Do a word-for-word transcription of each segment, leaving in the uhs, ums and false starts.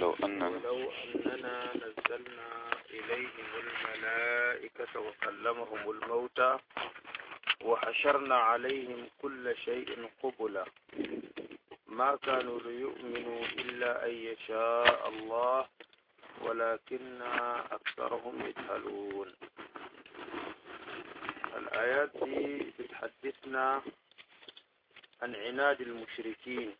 ولو أننا ولو أننا نزلنا إليهم الملائكة وكلمهم الموتى وحشرنا عليهم كل شيء قبلا ما كانوا ليؤمنوا إلا أن يشاء الله ولكن أكثرهم يجهلون. الآيات دي بتحدثنا عن عناد المشركين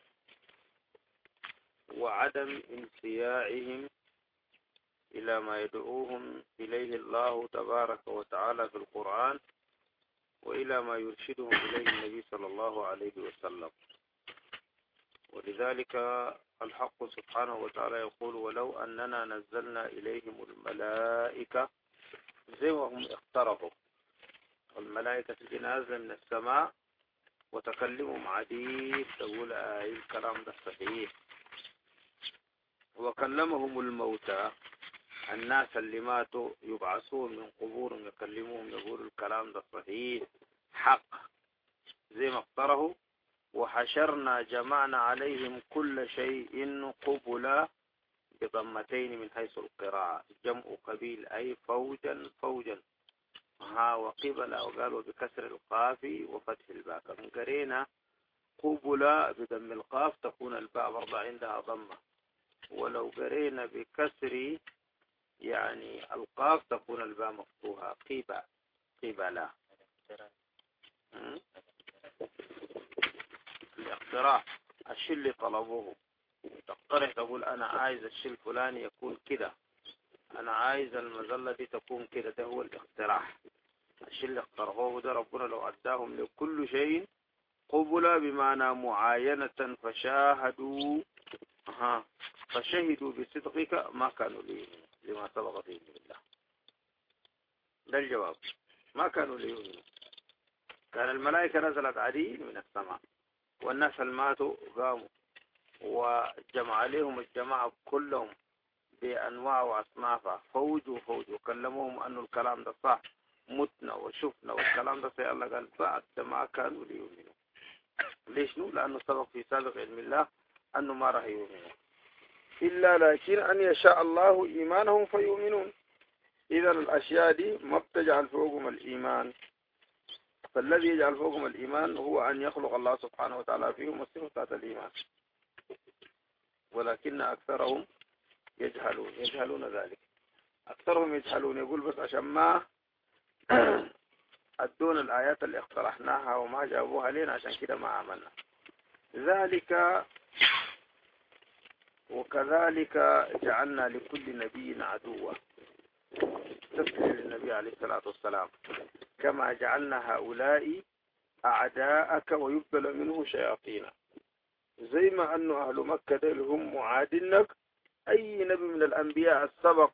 وعدم انصياعهم إلى ما يدعوهم إليه الله تبارك وتعالى في القرآن وإلى ما يرشدهم إليه النبي صلى الله عليه وسلم. ولذلك الحق سبحانه وتعالى يقول ولو أننا نزلنا إليهم الملائكة زي ما هم اقتربوا الملائكة نازلة من السماء وتكلمهم عديد تقول آه الكلام ده صحيح. وكلمهم الموتى الناس اللي ماتوا يبعثون من قبورهم يكلموهم يقولوا الكلام ده صحيح حق زي ما اقترحوا. وحشرنا جمعنا عليهم كل شيء قبلا بضمتين من حيث القراءة جمع قبيل أي فوجا فوجا ها وقبل وقالوا بكسر القاف وفتح الباء. كم قرينا قبلا بضم القاف تكون الباء برضه عندها ضمة ولو قرينا بكسر يعني القاف تكون الباء مفتوحة قبا قبلا. الاقتراح الشيء اللي طلبوه تقترح تقول أنا عايز الشيء الفلاني يكون كده أنا عايز المظلة دي تكون كده. ده هو الاقتراح الشيء اللي اقترحوه ده ربنا لو أداهم لكل شيء قبل بمعنى معاينة فشاهدوا ها فشهدوا بصدقك ما كانوا ليؤمنوا لما سبق فيه بالله. ده الجواب ما كانوا ليؤمنوا. كان الملائكة نزلت عديد من السماء والناس الماتوا قاموا وجمع عليهم الجماعة كلهم بأنواع وأصنافها فوج وفوج وكلموهم أنه الكلام ده صح متنا وشفنا والكلام ده سي الله قال بعد ما كانوا ليؤمنوا. ليش نو؟ لأنه سبق في سابق علم الله أنه ما راح يؤمنوا إلا لكن أن يشاء الله إيمانهم فيؤمنون. إذا الأشياء دي ما بتجعل فوقهم الإيمان. فالذي يجعل فوقهم الإيمان هو أن يخلق الله سبحانه وتعالى فيهم الصفات الإيمان ولكن أكثرهم يجهلون يجهلون ذلك. أكثرهم يجهلون يقول بس عشان ما أدون الآيات اللي اقترحناها وما جابوها لنا عشان كده ما عملنا ذلك. وكذلك جعلنا لكل نبي عدوا تفسير للنبي عليه الصلاة والسلام كما جعلنا هؤلاء أعداءك ويبدل منه شياطين. زي ما أنه أهل مكة هم معادنك أي نبي من الأنبياء السبق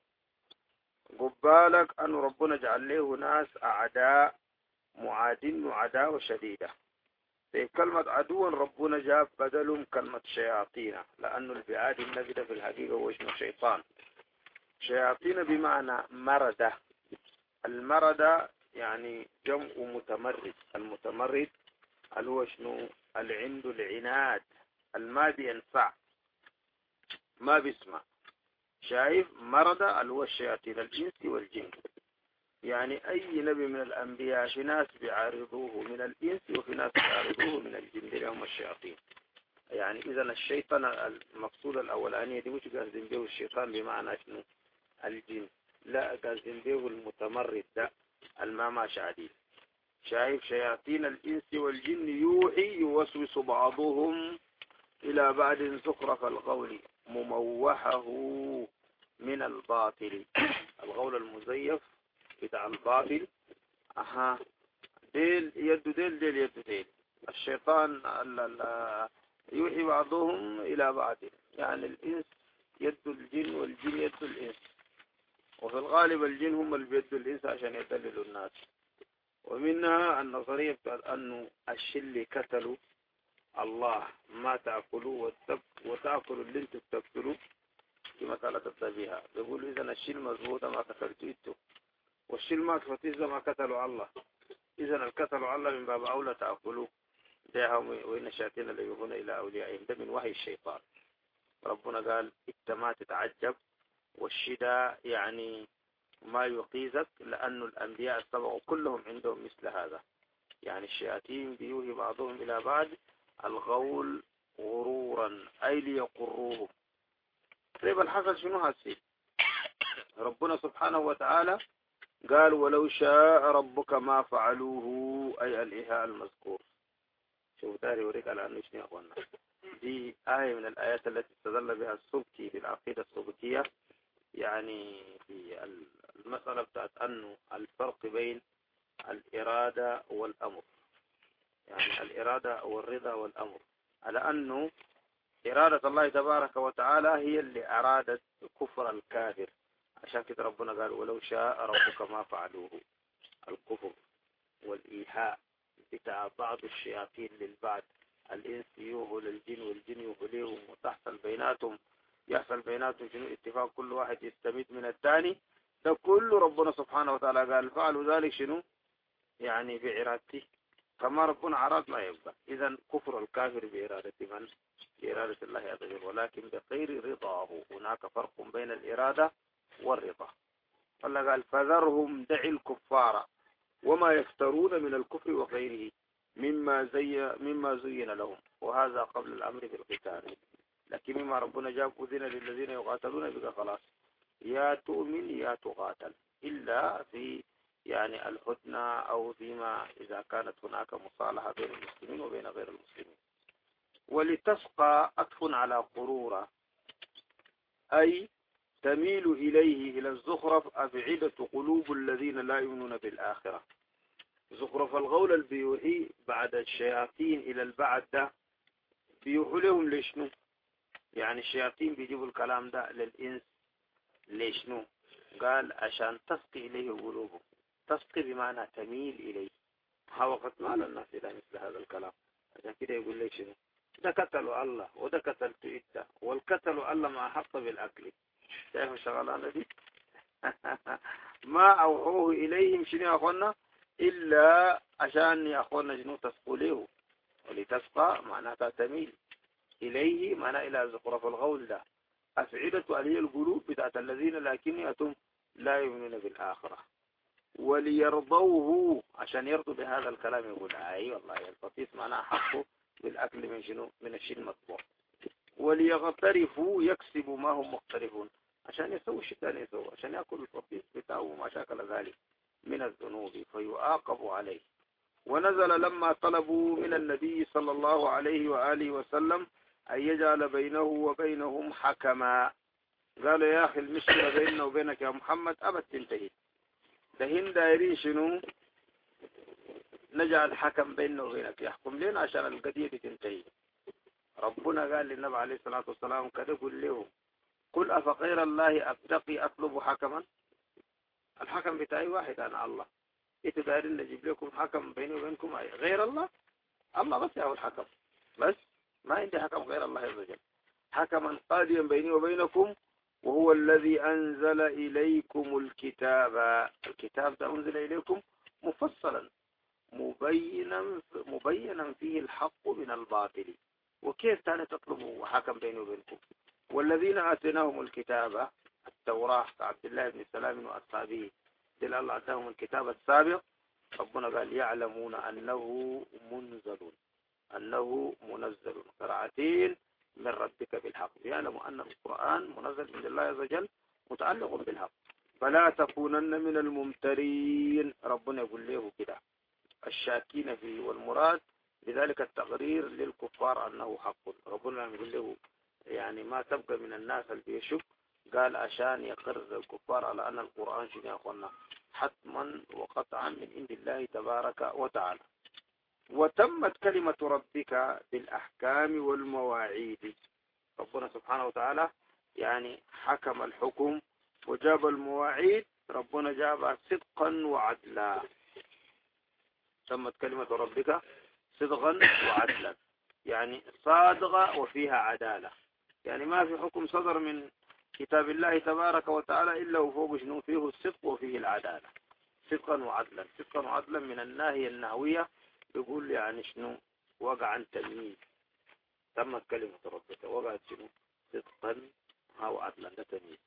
قبالك أن ربنا جعل له ناس أعداء معادن وعداوة شديدة. في كلمة عدوا ربنا جاب بدلهم كلمة شياطين لأنه البعاد النبي في الحقيقة هو اسمه شيطان. شياطين بمعنى مردة. المردة يعني جمع متمرد. المتمرد اللي هو شنو اللي عنده العناد الما بينفع ما بيسمع. شايف مردة اللي هو الشياطين الإنس والجن. يعني أي نبي من الأنبياء في ناس بيعارضوه من الإنس وفي ناس بيعارضوه من الجن اللي هم الشياطين. يعني إذا الشيطان المقصود الأولانية دي مش قاصدين به الشيطان بمعنى شنو الجن لا قاصدين به المتمرد ده الماما شعديد. شايف شياطين الإنس والجن يوحي يوسوس بعضهم إلى بعد زخرف القول مموحه من الباطل. القول المزيف بتاع الباطل أها ديل يد ديل ديل يد ديل. الشيطان يوحي بعضهم إلى بعض يعني الإنس يد الجن والجن يد الإنس وفي الغالب الجن هم اللي بيدوا الإنس عشان يدللوا الناس. ومنها النظرية بتاعت أنه الشل كتلوا الله ما تأكلوا وتأكلوا اللي انتوا بتأكلوا في مسألة الطبيعة. بيقولوا إذا الشل مضبوطة ما قتلتوا انتوا والشل ما كفتوا ما قتلوا الله. إذا القتلوا الله من باب أولى تأكلوا دعهم وإن الشياطين اللي يوحون إلى أوليائهم. ده من وحي الشيطان. ربنا قال انت ما تتعجب، والشدة يعني ما يقيزك، لأن الأنبياء السبق كلهم عندهم مثل هذا. يعني الشياطين بيوهي بعضهم إلى بعض الغول غرورا أي ليقروهم. طيب الحصل شنو هالشيء؟ ربنا سبحانه وتعالى قال ولو شاء ربك ما فعلوه، أي الإيهاء المذكور. شوف داري وريك على أنه شنو يا أخوانا، دي آية من الآيات التي استدل بها السبكي في العقيدة السبكية، يعني في المسألة بتاعت أنه الفرق بين الإرادة والأمر، يعني الإرادة والرضا والأمر، على أنه إرادة الله تبارك وتعالى هي اللي أرادت كفر الكافر. عشان كده ربنا قال ولو شاء ربك ما فعلوه. الكفر والإيحاء بتاع بعض الشياطين للبعض، الإنس يوهو للجن والجن يوهو لهم، وتحصل بيناتهم يحصل بيناتهم شنو اتفاق، كل واحد يستمد من الثاني. ده كله ربنا سبحانه وتعالى قال فعلوا ذلك شنو يعني بإرادته، كما ربنا أراد ما يبقى. إذا كفر الكافر بإرادة من؟ بإرادة الله عز وجل، ولكن بغير رضاه. هناك فرق بين الإرادة والرضا. الله قال فذرهم دع الكفار وما يفترون من الكفر وغيره مما زي مما زين لهم، وهذا قبل الأمر بالقتال. لكن مما ربنا جاب أذن للذين يقاتلون بك خلاص، يا تؤمن يا تقاتل، إلا في يعني الهدنة أو فيما إذا كانت هناك مصالحة بين المسلمين وبين غير المسلمين. ولتسقى أطف على قرورة، أي تميل إليه إلى الزخرف أفعدة قلوب الذين لا يؤمنون بالآخرة. زخرف الغول البيوحي بعد الشياطين إلى البعد ده بيوحوا لهم ليشنو؟ يعني الشياطين بيجيبوا الكلام ده للإنس ليشنو؟ قال عشان تسقي إليه قلوبهم. تسقي بمعنى تميل إليه. ها وقت ما على الناس إلى مثل هذا الكلام. عشان كده يقول لي شنو؟ ده قتلوا الله وده قتلت إنت، والقتل الله ما حط بالأكل. شايف الشغلانة دي؟ ما أوحوه إليهم شنو يا أخوانا إلا عشان يا أخوانا شنو تسقوا له. ولتسقى معناتها تميل إليه، معنى إلى زخرف الغول ده. أفعدة علي القلوب بتاعت الذين لكن يأتم لا يؤمنون بالآخرة. وليرضوه عشان يرضوا بهذا الكلام. يقول أي والله الفطيس معناه حقه بالأكل من شنو؟ من الشيء المطبوع. وليغترفوا يكسبوا ما هم مقترفون، عشان يسووا الشيء ثاني يسووا، عشان يأكلوا الفطيس بتاعه وما شاكل ذلك من الذنوب فيعاقبوا عليه. ونزل لما طلبوا من النبي صلى الله عليه وآله وسلم أن يجعل بينه وبينهم حكما. قالوا يا أخي المشكلة بيننا وبينك يا محمد أبد تنتهي، دهين دايرين شنو؟ نجعل حكم بيننا وبينك يحكم لنا عشان القضية تنتهي. ربنا قال للنبي عليه الصلاة والسلام كده قل له قل أفغير الله أبتقي أطلب حكما. الحكم بتاعي واحد أنا الله، إنتوا دايرين نجيب لكم حكم بيني وبينكم غير الله؟ الله بس هو الحكم، بس ما عندي حكم غير الله عز وجل. حكما قاضيا بيني وبينكم، وهو الذي أنزل إليكم الكتاب. الكتاب ده أنزل إليكم مفصلا مبينا مبينا فيه الحق من الباطل. وكيف تاني تطلبوا حكم بيني وبينكم؟ والذين آتيناهم الكتاب التوراة كعبد الله بن سلام وأصحابه دل الله آتاهم الكتاب السابق. ربنا قال يعلمون أنه منزل أنه منزل قراءتين من ربك بالحق. يعلموا أن القرآن منزل من الله عز وجل متعلق بالحق. فلا تكونن من الممترين. ربنا يقول له كده الشاكين فيه، والمراد بذلك التقرير للكفار أنه حق. ربنا يقول له يعني ما تبقى من الناس اللي بيشك، قال عشان يقرر الكفار على أن القرآن شنو يا أخوانا حتما وقطعا من عند الله تبارك وتعالى. وتمت كلمة ربك بالأحكام والمواعيد. ربنا سبحانه وتعالى يعني حكم الحكم وجاب المواعيد. ربنا جابها صدقا وعدلا. تمت كلمة ربك صدقا وعدلا، يعني صادقة وفيها عدالة. يعني ما في حكم صدر من كتاب الله تبارك وتعالى إلا وفوق شنو فيه الصدق وفيه العدالة. صدقا وعدلا. صدقا وعدلا من الناهية النهوية يقول لي يعني شنو وقع عن تمييز. تمت كلمة ربك وقعت شنو صدقا أو عدلا ده تمييز.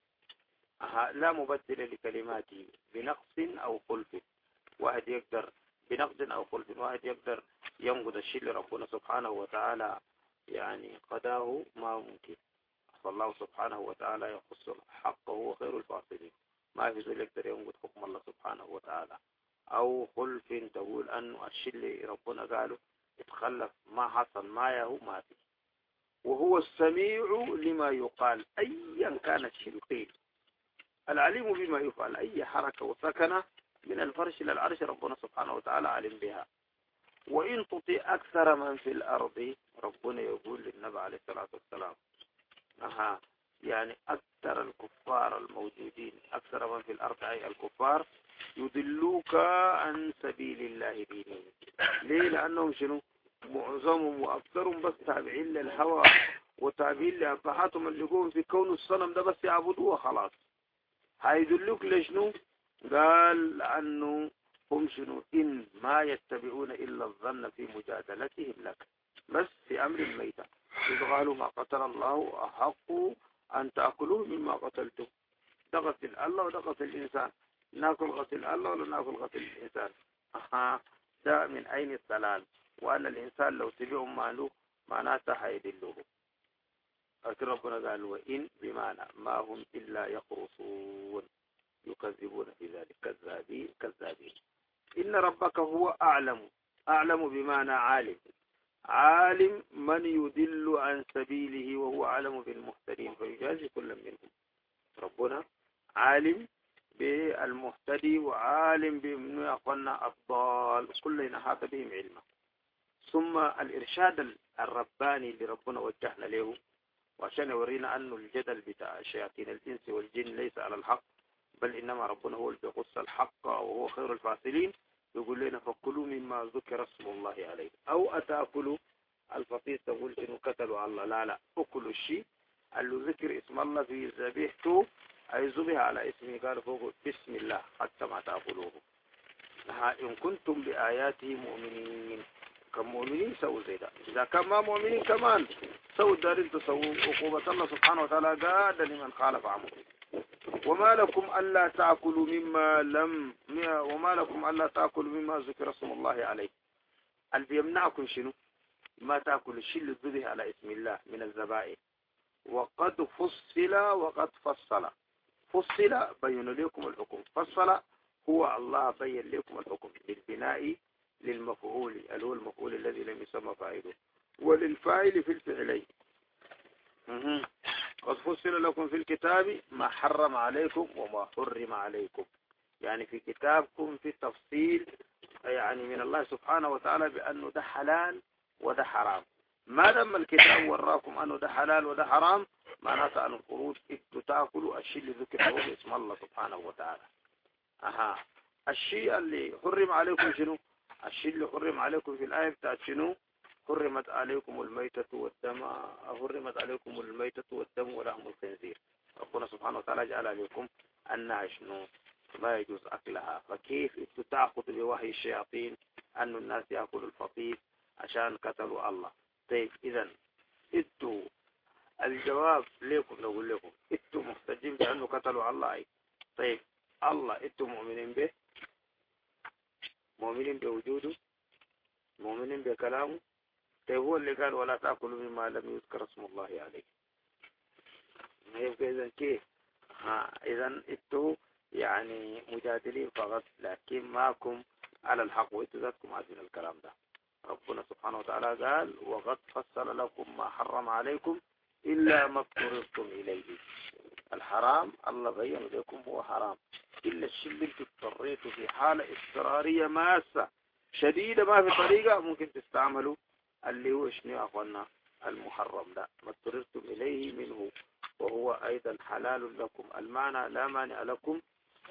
لا مبدل لكلماته بنقص أو خلف. واحد يقدر بنقص أو خلف، واحد يقدر ينقض الشيء اللي ربنا سبحانه وتعالى يعني قداه ما ممكن. فالله سبحانه وتعالى يخص حقه وخير الفاصلين، ما في زول يقدر ينقض حكم الله سبحانه وتعالى. أو خلف تقول أنه الشيء اللي ربنا قاله اتخلف ما حصل ما يهو ما في. وهو السميع لما يقال أيا كان الشيء القيل، العليم بما يفعل. أي حركة وسكنة من الفرش إلى العرش ربنا سبحانه وتعالى علم بها. وإن تطيع أكثر من في الأرض، ربنا يقول للنبي عليه الصلاة والسلام أها يعني أكثر الكفار الموجودين، أكثر من في الأرض أي الكفار، يضلوك عن سبيل الله دينهم. ليه؟ لأنهم شنو؟ معظمهم وأكثرهم بس تابعين للهوى وتابعين لأبحاثهم اللي يقوم في كون الصنم ده بس يعبدوه خلاص. هيدلوك لشنو؟ قال لأنه هم شنو؟ إن ما يتبعون إلا الظن في مجادلتهم لك، بس في أمر الميتة. إذ قالوا ما قتل الله أحق أن تأكلوه مما قتلتم. ده قتل الله وده قتل الإنسان، ناكل قتل الله ولا ناكل قتل الإنسان؟ أها ده من أين الضلال؟ وأن الإنسان لو تبعوا ماله معناته هيدلوه. لكن ربنا قال وإن بمعنى ما هم إلا يخرصون، يكذبون في ذلك كذابين كذابين. إن ربك هو أعلم، أعلم بمعنى عالم، عالم من يدل عن سبيله وهو أعلم بالمهتدين فيجازي كل منهم. ربنا عالم بالمهتدي وعالم بمن يقولنا الضال، كلنا أحاط بهم علما. ثم الإرشاد الرباني لربنا وجهنا له وعشان يورينا أنه الجدل بتاع شياطين الإنس والجن ليس على الحق، بل إنما ربنا هو اللي بيقص الحق وهو خير الفاصلين. يقول لنا فكلوا مما ذكر اسم الله عليه. أو أتأكلوا الفطيس تقول إنه قتلوا على الله، لا لا، أكلوا الشيء اللي ذكر اسم الله في ذبيحته أي ذبح على اسمه، قال فوق بسم الله حتى ما تأكلوه. إن كنتم بآياته مؤمنين، كمؤمنين سووا زي ده. إذا كان ما مؤمنين كمان سووا الدارين تسووا عقوبة الله سبحانه وتعالى قال لمن خالف عمره. وما لكم ألا تأكلوا مما لم وما لكم ألا تأكلوا مما ذكر اسم الله عليه. اللي بيمنعكم شنو؟ ما تأكل الشيء اللي ذبح على اسم الله من الذبائح. وقد فصل وقد فصل. فصل بين لكم الحكم، فصل هو الله بين لكم الحكم للبناء للمفعول اللي هو المفعول الذي لم يسمى فاعله، وللفاعل في الفعلين. قد فصل لكم في الكتاب ما حرم عليكم وما حرم عليكم. يعني في كتابكم في تفصيل يعني من الله سبحانه وتعالى بأنه ده حلال وده حرام. ما دام الكتاب وراكم أنه ده حلال وده حرام معناته أن الخروج إنتوا تأكلوا الشيء اللي ذكر هو اسم الله سبحانه وتعالى. أها الشيء اللي حرم عليكم شنو؟ الشيء اللي حرم عليكم في الآية بتاعت شنو؟ حرمت عليكم الميتة والدم، حرمت عليكم الميتة والدم ولحم الخنزير. ربنا سبحانه وتعالى جعل عليكم أنها شنو؟ ما يجوز أكلها. فكيف انتوا تأخذوا بوحي الشياطين أن الناس يأكلوا الفطيس عشان قتلوا الله؟ طيب إذا انتوا الجواب ليكم، نقول لكم انتوا محتجين بأنه قتلوا الله أي. طيب الله انتوا مؤمنين به؟ مؤمنين بوجوده؟ مؤمنين بكلامه؟ طيب هو اللي قال ولا تأكلوا مما لم يذكر اسم الله عليه. يبقى إذا كيف؟ ها إذا انتوا يعني مجادلين فقط لكن ماكم على الحق، وانتوا ذاتكم عارفين الكلام ده. ربنا سبحانه وتعالى قال وقد فصل لكم ما حرم عليكم إلا ما اضطررتم إليه. الحرام الله بين لكم هو حرام إلا الشيء اللي انتوا اضطريتوا في حالة اضطرارية ماسة شديدة ما في طريقة ممكن تستعملوا اللي هو شنو يا أخوانا المحرم ده ما اضطررتم إليه منه، وهو أيضا حلال لكم. المعنى لا مانع لكم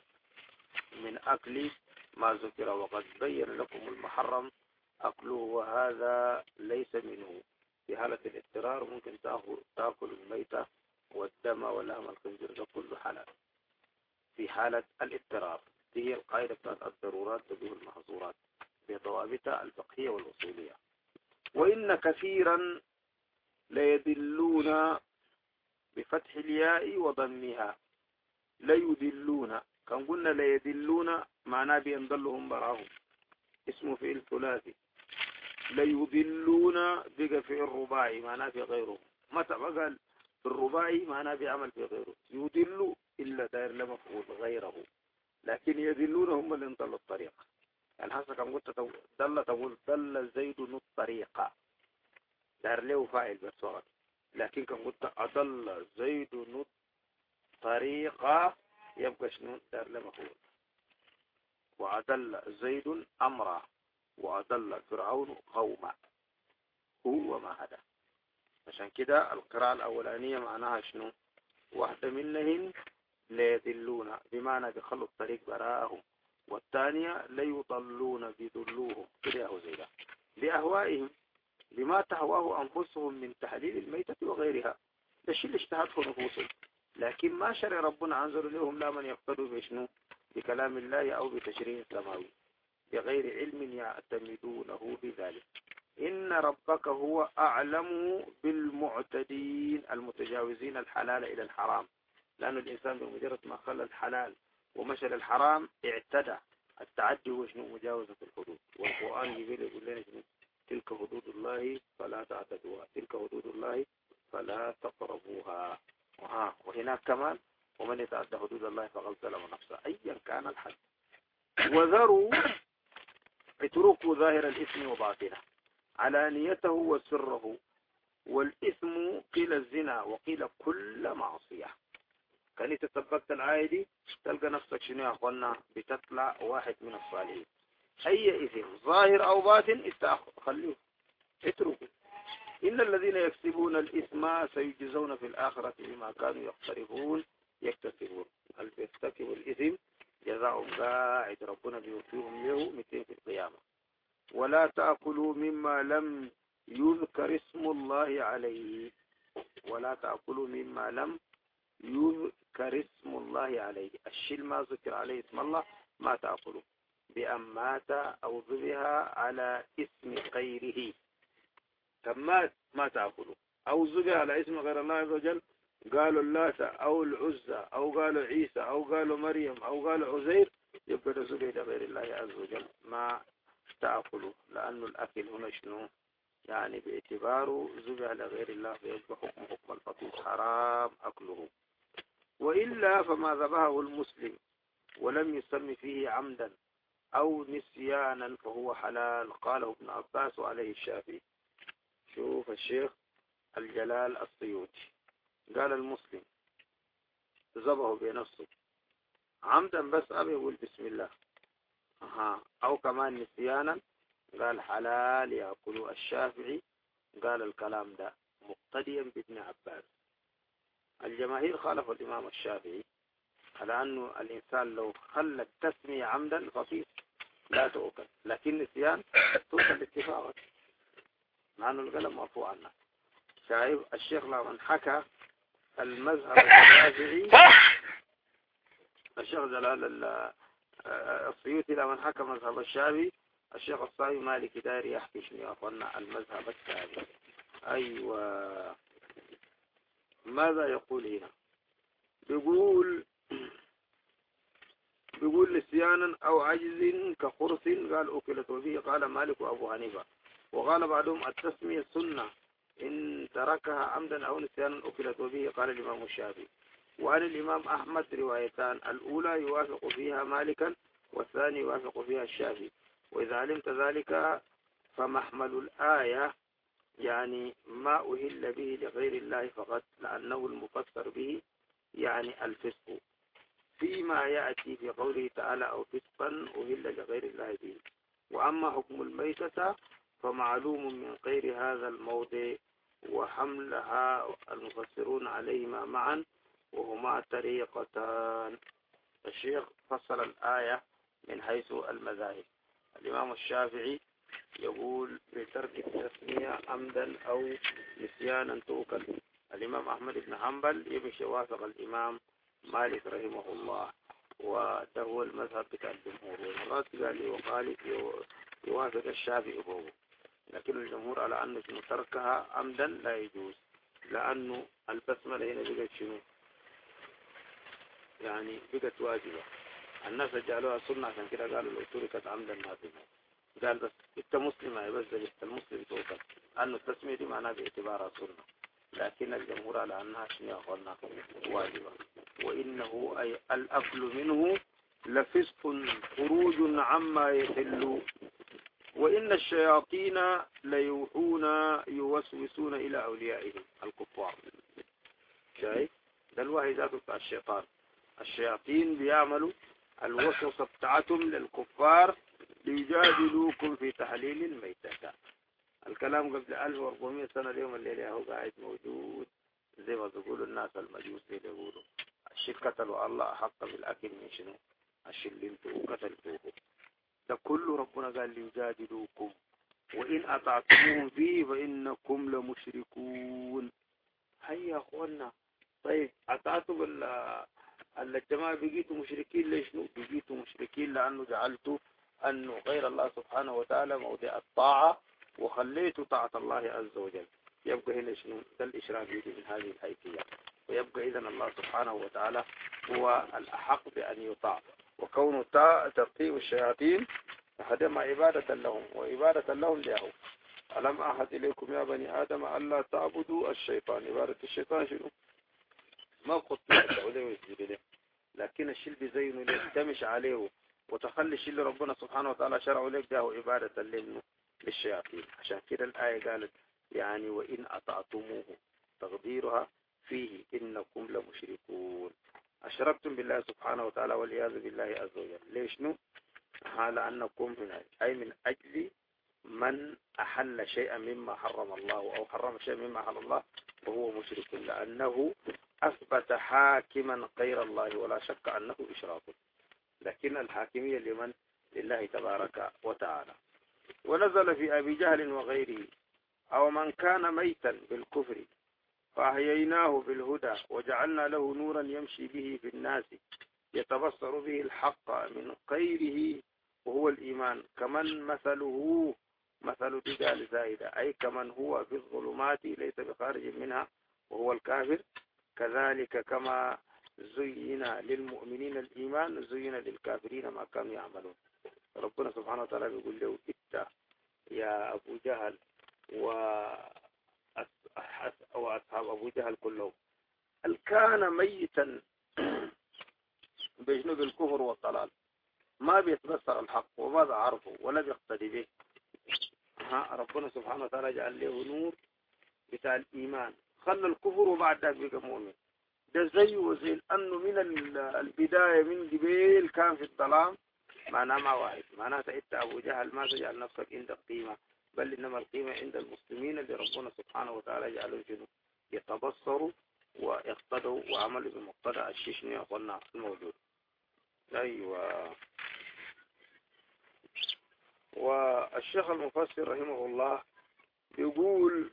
من أكل ما ذكر، وقد بين لكم المحرم أكله وهذا ليس منه. في حالة الاضطرار ممكن تأكل الميتة والدم ولحم الخنزير، ده كله حلال في حالة الاضطرار. دي هي القاعدة بتاعت الضرورات تبيه المحظورات بضوابطها الفقهية والأصولية. وإن كثيرا ليدلون بفتح الياء وضمها. ليذلون كان قلنا ليذلون معناه بينضلهم براهم، اسمه فعل ثلاثي. ليذلون بقى فعل رباعي معناه في غيره. متى بقى في الرباعي معناه بيعمل في غيره. يذل إلا داير لمفعول غيره، لكن يذلون هم اللي انضلوا الطريق. يعني حسنا كان قلت دل تقول دل زيد الطريق، دار له فاعل بس فقط. لكن كان قلت أضل زيد الطريق يبقى شنو دار له مفعول. وأضل زيد أمره، وأضل فرعون قومه، هو ما هذا. عشان كده القراءة الأولانية معناها شنو؟ واحدة منهن ليذلون بمعنى بخلوا الطريق براهم، والثانية ليضلون بذلوهم كده زي ده بأهوائهم بما تهواه أنفسهم من تحليل الميتة وغيرها. ده الشيء اللي اشتهته نفوسهم، لكن ما شرع ربنا أنزل لهم لا من يقتدوا بشنو بكلام الله أو بتشريع سماوي بغير علم يعتمدونه بذلك. إن ربك هو أعلم بالمعتدين المتجاوزين الحلال إلى الحرام، لأن الإنسان بمجرد ما خلى الحلال ومشى للحرام اعتدى. التعدي هو شنو؟ مجاوزة الحدود. والقرآن يقول يقول لنا شنو؟ تلك حدود الله فلا تعتدوها، تلك حدود الله فلا تقربوها. وها وهناك كمان ومن يتعدى حدود الله فقد ظلم نفسه أيا كان الحد. وذروا اتركوا ظاهر الإثم وباطنه، علانيته وسره. والإثم قيل الزنا وقيل كل معصية. كان تطبقت الآية دي تلقى نفسك شنو يا أخوانا بتطلع واحد من الصالحين. أي إثم ظاهر أو باطن استخلوه اتركوا. إن الذين يكسبون الإثم سيجزون في الآخرة بما كانوا يقترفون يكتسبون. هل بيكتسبوا الإثم جزاهم قاعد ربنا بيوفيهم له مئتين في القيامة. ولا تأكلوا مما لم يذكر اسم الله عليه، ولا تأكلوا مما لم يذكر اسم الله عليه. الشيء ما ذكر عليه اسم الله ما تأكلوا، بأن مات أو ذبح على اسم غيره. كمات ما تأكلوا أو ذبح على اسم غير الله عز وجل، قالوا اللات أو العزى أو قالوا عيسى أو قالوا مريم أو قالوا عزير، يبقى ذبح لغير الله عز وجل ما تأكلوا. لأن الأكل هنا شنو؟ يعني باعتباره ذبح لغير الله فيصبح حكم حكم الفقير حرام أكله. وإلا فما ذبحه المسلم ولم يسم فيه عمدا أو نسيانا فهو حلال. قاله ابن عباس وعليه الشافعي. شوف الشيخ الجلال السيوطي قال المسلم ذبحه بنفسه عمدا بس أبي يقول بسم الله، أها أو كمان نسيانا قال حلال يأكل. الشافعي قال الكلام ده مقتديا بابن عباس. الجماهير خالفوا الإمام الشافعي على أنه الإنسان لو خلى التسمية عمدا ففيه لا تؤكل، لكن نسيان تؤكل اتفاقا مع أنه القلم مرفوع عنه. شايف الشيخ لما حكى المذهب الشافعي، الشيخ جلال السيوطي لما حكى مذهب الشافعي، الشيخ الصاوي مالكي داير يحكي شنو يا أخوانا المذهب الشافعي. أيوة ماذا يقول هنا؟ بيقول بيقول نسيانا أو عجز كخرس قال أكلت به. قال مالك وأبو حنيفة. وقال بعضهم التسمية سنة إن تركها عمدا أو نسيانا أكلت به. قال الإمام الشافعي. وعن الإمام أحمد روايتان، الأولى يوافق فيها مالكا والثاني يوافق فيها الشافعي. وإذا علمت ذلك فمحمل الآية يعني ما أهل به لغير الله فقط، لأنه المفسر به يعني الفسق فيما يأتي في قوله تعالى أو فسقا أهل لغير الله به. وأما حكم الميتة فمعلوم من غير هذا الموضع، وحملها المفسرون عليهما معا وهما طريقتان. الشيخ فصل الآية من حيث المذاهب. الإمام الشافعي يقول بترك التسمية عمدا أو نسيانا تؤكل. الإمام أحمد بن حنبل يمشي وافق الإمام مالك رحمه الله، وده هو المذهب بتاع الجمهور. والمرات قال لي وقال يوافق الشافعي هو، لكن الجمهور على أن تركها عمدا لا يجوز، لأنه البسملة هنا بقت شنو يعني بقت واجبة. الناس جعلوها سنة عشان كده قالوا لو تركت عمدا ما تموت. قال بس انت مسلم بس بس المسلم توصل أنه التسمية دي معناها باعتبارها سنة، لكن الجمهور على أنها شنو قلنا واجبة. وإنه أي الأكل منه لفسق خروج عما يحل، وإن الشياطين ليوحون يوسوسون إلى أوليائهم الكفار. شايف ده الوحي ذاته بتاع الشيطان. الشياطين بيعملوا الوسوسة بتاعتهم للكفار ليجادلوكم في تحليل الميتة. الكلام قبل ألف وأربعمائة سنة اليوم الليلة هو قاعد موجود زي ما بيقولوا الناس المجوس اللي يقولوا الشيء قتلوا الله أحق بالأكل من شنو الشيء اللي انتوا قتلتوه. ده كله ربنا قال ليجادلوكم وإن أطعتموهم فيه فإنكم لمشركون. هيا يا أخوانا طيب أطعتم الجماعة بقيتوا مشركين ليش؟ بقيتوا مشركين لأنه جعلتوا أنه غير الله سبحانه وتعالى موضع الطاعة وخليتوا طاعة الله عز وجل. يبقى هنا شنو ده الإشراك يجي من هذه الحيثية. ويبقى إذن الله سبحانه وتعالى هو الأحق بأن يطاع، وكون ترتيب الشياطين فهدم عبادة لهم وعبادة لهم له. ألم أحد إليكم يا بني آدم ألا تعبدوا الشيطان. عبادة الشيطان شنو ما قلت عليه ويسجد له، لكن الشيء بزينه لك تمش عليه وتخلي الشيء اللي ربنا سبحانه وتعالى شرعه لك ده عبادة لنه للشياطين. عشان كده الآية قالت يعني وإن أطعتموه تقديرها فيه إنكم لمشركون أشركتم بالله سبحانه وتعالى والعياذ بالله عز وجل. ليش نو؟ على أنكم من أي من أجل من أحل شيئا مما حرم الله أو حرم شيئا مما حرم الله وهو مشرك، لأنه أثبت حاكما غير الله ولا شك أنه إشراك. لكن الحاكمية لمن؟ لله تبارك وتعالى. ونزل في أبي جهل وغيره أو من كان ميتا بالكفر فأحييناه بالهدى وجعلنا له نورا يمشي به في الناس يتبصر به الحق من غيره وهو الإيمان كمن مثله مثل دجال زائدة أي كمن هو في الظلمات ليس بخارج منها وهو الكافر. كذلك كما زين للمؤمنين الإيمان زين للكافرين ما كانوا يعملون. ربنا سبحانه وتعالى بيقول له إنت يا أبو جهل وأصحاب أبو جهل كلهم هل كان ميتا بجنوب الكفر والضلال ما بيتبصر الحق وما عرفه ولا بيقتدي به. ها ربنا سبحانه وتعالى جعل له نور بتاع الإيمان خلى الكفر وبعد ذلك بقى مؤمن. ده زي وزي أنه من البداية من قبيل كان في الظلام معناه ما واحد. معناه أنت أبو جهل ما تجعل نفسك عندك قيمة، بل إنما القيمة عند المسلمين اللي ربنا سبحانه وتعالى جعلوا جنوب يتبصروا ويقتدوا وعملوا بمقتضى الشيشني وقلنا الموجود. أيوة. والشيخ المفسر رحمه الله يقول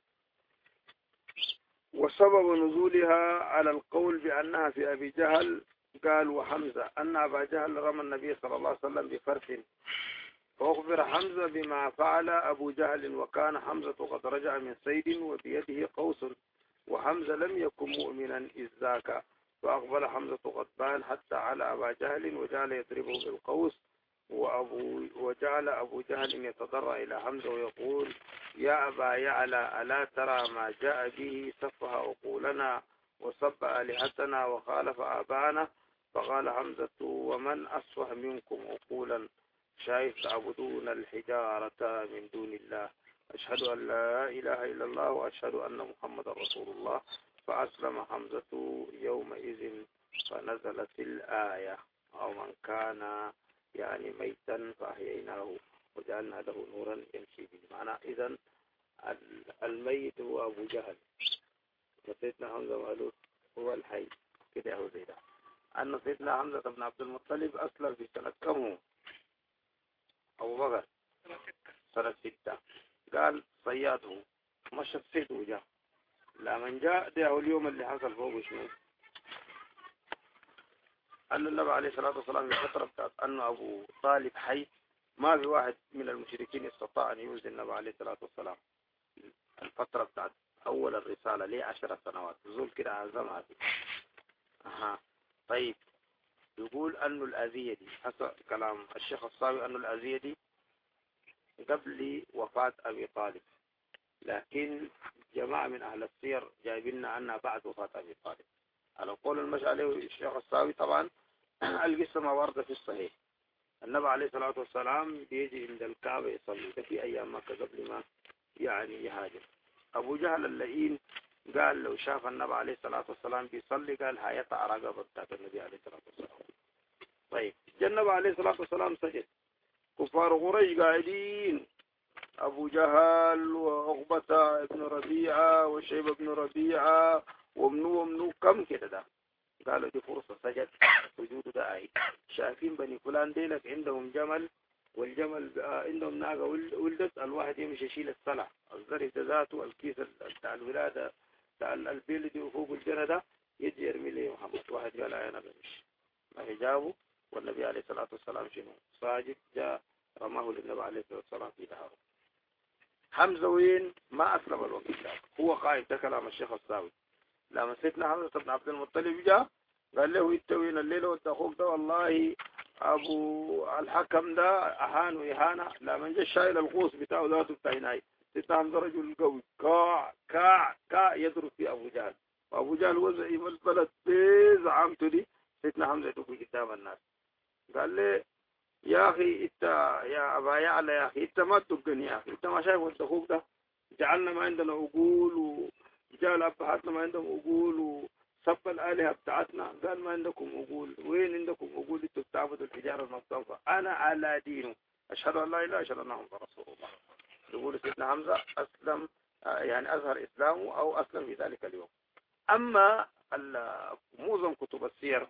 وسبب نزولها على القول بأنها في أبي جهل قال وحمزة أن أبا جهل رمى النبي صلى الله عليه وسلم بفرس فأخبر حمزة بما فعل أبو جهل وكان حمزة قد رجع من صيد وبيده قوس وحمزة لم يكن مؤمنا إذ ذاك فأقبل حمزة غضبان حتى على أبا جهل وجعل يضربه بالقوس وأبو وجعل أبو جهل يتضرع إلى حمزة ويقول يا أبا يعلى ألا ترى ما جاء به سفه عقولنا وسب آلهتنا وخالف آبانا. فقال حمزة ومن أسفه منكم عقولا شايف تعبدون الحجارة من دون الله أشهد أن لا إله إلا الله وأشهد أن محمد رسول الله. فأسلم حمزة يومئذ فنزلت الآية أو من كان يعني ميتا فأحييناه وجعلنا له نورا يمشي به. معنى إذن الميت هو أبو جهل وسيدنا حمزة مالوت هو الحي كده هو زي ده. أن سيدنا حمزة بن عبد المطلب أسلم في سنة كم هو؟ أبو بكر سنة ستة. قال صياده مش السيد وجاء لا من جاء ده اليوم اللي حصل فوق شنو أن النبي عليه الصلاة والسلام الفترة بتاعت أنه أبو طالب حي ما في واحد من المشركين استطاع أن يوزن النبي عليه الصلاة والسلام الفترة بتاعت أول الرسالة ليه عشر سنوات زول كده عزمها فيه. أها طيب يقول أنه الأذية دي حسب كلام الشيخ الصاوي أنه الأذية دي قبل وفاة أبي طالب، لكن جماعة من أهل السير جايبين عنها بعد وفاة أبي طالب. على قول المشي عليه الشيخ الصاوي طبعا القصة ما واردة في الصحيح. النبي عليه الصلاة والسلام بيجي عند الكعبة يصلي، ده في أيام مكة قبل ما يعني يهاجر. أبو جهل اللئيم قال لو شاف النبي عليه الصلاة والسلام بيصلي قال هيطع رقبة بتاعت النبي عليه الصلاة والسلام. طيب جاء النبي عليه الصلاة والسلام سجد، كفار قريش قاعدين، أبو جهل وعقبة بن ربيعة وشيبة بن ربيعة ومنو ومنو كم كده ده، قالوا دي فرصة سجد وجوده ده أي شايفين بني فلان ديلك عندهم جمل، والجمل عندهم ناقة ولدت، الواحد يمشي يشيل الصلع الزرع ذاته الكيس بتاع الولادة بتاع البيل دي وفوق الجنة ده يجي يرمي لي محمد. واحد قال أنا بمشي ما هجابه، والنبي عليه الصلاة والسلام شنو صاجد جاء رماه للنبي عليه الصلاة والسلام في دهره. حمزة وين ما أسلم الوقت ده، هو قائد، ده كلام الشيخ الصاوي. لما سيدنا حمزة بن عبد المطلب جاء قال له انت وين الليلة وانت اخوك ده والله ابو الحكم ده اهان واهانة، لما جاء شايل القوس بتاعه ذاته بتاع هناي. سيدنا حمزة رجل قوي كاع كاع كاع يضرب في ابو جهل، وابو جهل وزع البلد بيز عامته دي. سيدنا حمزة يدوك قدام الناس قال لي يا اخي انت يا ابا يعلى يا اخي انت ما تبقني يا اخي، انت ما شايف وانت اخوك ده جعلنا ما عندنا عقول وجعل ابهاتنا ما عندهم عقول وسب الالهه بتاعتنا، قال ما عندكم عقول، وين عندكم عقول انتوا بتعبدوا الحجاره المصطفى، انا على دينه اشهد ان لا اله الا الله محمد رسول الله. يقول سيدنا حمزه اسلم يعني اظهر اسلامه او اسلم في ذلك اليوم. اما معظم كتب السير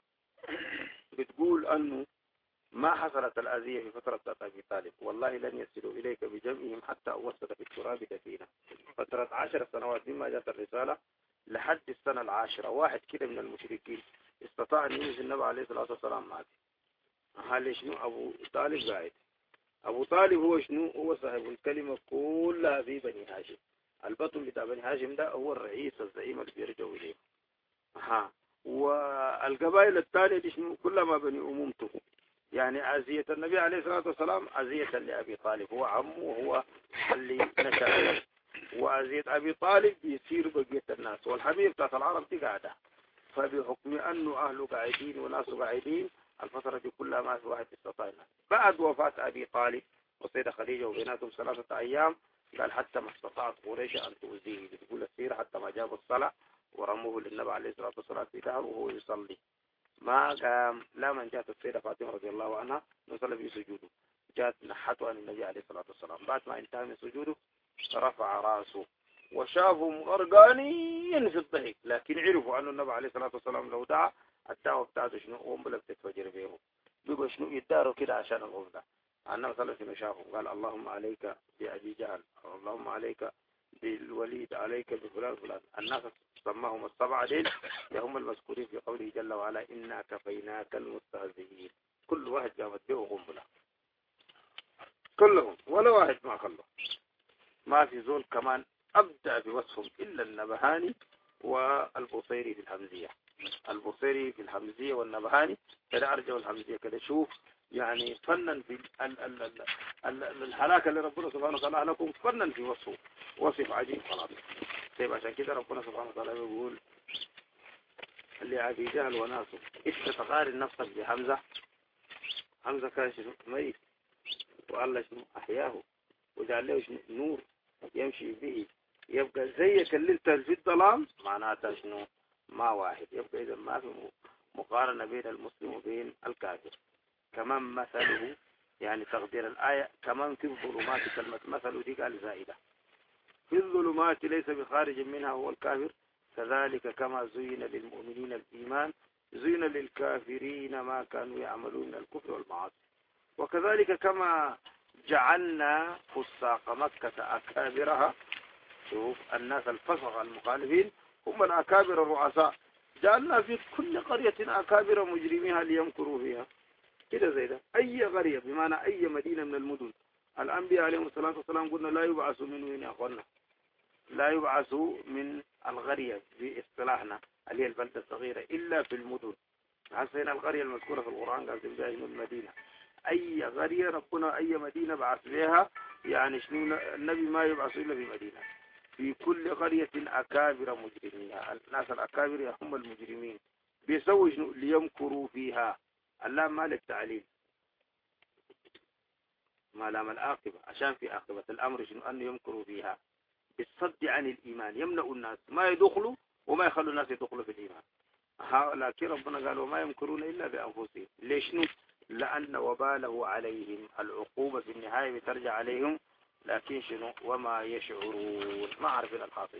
بتقول انه ما حصلت الأذية في فترة أبي طالب، والله لن يصلوا إليك بجمعهم حتى أوسط في التراب دفينة. فترة عشر سنوات مما جاءت الرسالة لحد السنة العاشرة واحد كده من المشركين استطاع أن ينزل النبي عليه الصلاة والسلام معه. هل شنو أبو طالب قاعد؟ أبو طالب هو شنو؟ هو صاحب الكلمة كلها في بني هاشم، البطن بتاع بني هاشم ده هو الرئيس الزعيم اللي بيرجعوا إليه. ها والقبائل الثانية دي شنو؟ كلها ما بني أمومته. يعني أذية النبي عليه الصلاة والسلام أذية لأبي طالب، هو عمه وهو اللي نشأ، وأذية أبي طالب بيصير بقية الناس، والحمير بتاعت العرب دي قاعدة. فبحكم أنه أهله قاعدين وناسه قاعدين الفترة دي كلها ما في واحد استطاع. بعد وفاة أبي طالب وسيدة خديجة وبيناتهم ثلاثة أيام قال حتى ما استطاعت قريش أن تؤذيه، بتقول السيرة حتى ما جابوا الصلاة ورموه للنبي عليه الصلاة والسلام في دهره وهو يصلي ما قام. لا من جاءت السيدة فاطمة رضي الله عنها نصلي في سجوده، جاءت نحته عن النبي عليه الصلاة والسلام، بعد ما انتهى من سجوده رفع راسه وشافهم غرقانين في الضحك، لكن عرفوا أن النبي عليه الصلاة والسلام لو دعا الدعوة بتاعته شنو ومبلغ تتفجر بيه، بيبقى شنو يداروا كده عشان الغفلة. النبي صلى الله عليه وسلم شافهم قال اللهم عليك بأبي جهل، اللهم عليك بالوليد، عليك بفلان فلان. الناس سماهم السبعة ديل هم المذكورين في قوله جل وعلا إنا كفيناك المستهزئين. كل واحد قامت به قنبلة كلهم ولا واحد ما خلوا. ما في زول كمان أبدأ بوصفهم إلا النبهاني والبصيري في الحمزية. البصيري في الحمزية والنبهاني كده أرجع الحمزية كده شوف يعني فنن في ال ال ال ال الحلاكة اللي ربنا سبحانه وتعالى لكم فنن في وصفه وصف عجيب خلاص. طيب عشان كده ربنا سبحانه وتعالى يقول لأبي جهل وناسه إنت تقارن نفسك بحمزة. حمزة كان شنو ميت والله شنو أحياه وجعل له شنو نور يمشي به، يبقى زيك اللي انت في الظلام معناتها شنو ما واحد. يبقى إذا ما في مقارنة بين المسلم وبين الكافر. كمان مثله يعني تقدير الآية كمان في الظلمات، كلمة مثل دي قال زائدة، في الظلمات ليس بخارج منها هو الكافر، كذلك كما زين للمؤمنين الإيمان زين للكافرين ما كانوا يعملون الكفر والمعاصي. وكذلك كما جعلنا فساق مكة أكابرها، شوف الناس الفسق المخالفين هم الأكابر الرؤساء، جعلنا في كل قرية أكابر مجرميها ليمكروا فيها كده زي ده. أي قرية بمعنى أي مدينة من المدن الأنبياء عليهم الصلاة والسلام قلنا لا يبعثوا من وين يا أخوانا، لا يبعث من القرية باصطلاحنا اللي هي البلدة الصغيرة إلا في المدن. هنا القرية المذكورة في القرآن قال بها من المدينة، أي قرية ربنا أي مدينة بعث بها، يعني شنو النبي ما يبعث إلا في مدينة. في كل قرية أكابر مجرمين، الناس الأكابر هم المجرمين بيسوي شنو ليمكروا فيها. اللام ما للتعليل، ما لام العاقبة عشان في عاقبة الأمر شنو أن يمكروا فيها بالصد عن الإيمان، يمنعوا الناس ما يدخلوا وما يخلوا الناس يدخلوا في الإيمان. لكن ربنا قال وما يمكرون إلا بأنفسهم. ليش نو؟ لأن وباله عليهم، العقوبة في النهاية بترجع عليهم، لكن شنو وما يشعرون، ما عارفين الحاصل.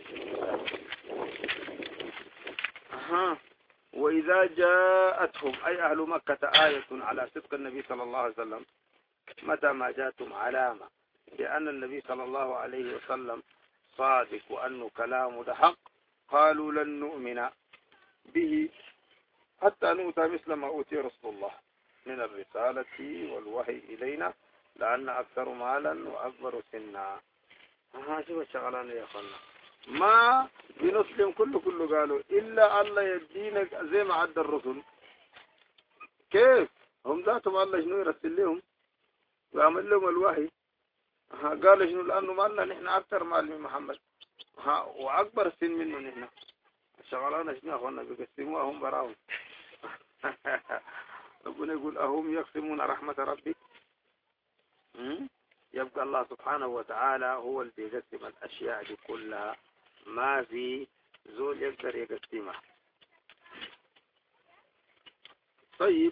أها. وإذا جاءتهم أي أهل مكة آية على صدق النبي صلى الله عليه وسلم، متى ما جاءتهم علامة لأن النبي صلى الله عليه وسلم صادق وأنه كلامه ده حق، قالوا لن نؤمن به حتى نؤتى مثل ما أوتي رسول الله من الرسالة والوحي إلينا لأن أكثر مالا وأكبر سنا. ها شو الشغلان يا أخوانا؟ ما بنسلم كله كله قالوا إلا الله يدينا زي ما عد الرسل. كيف هم ذاتهم الله شنو يرسل لهم ويعمل لهم الوحي؟ ها قال شنو لأنه مالنا نحن أكثر مال من محمد، ها وأكبر سن منه نحن. شغلان شنو يا أخوانا بيقسموها هم براهم. ربنا يقول أهم يقسمون رحمة ربك؟ يبقى الله سبحانه وتعالى هو اللي يقسم الأشياء دي كلها، ما في زول يقدر يقسمها. طيب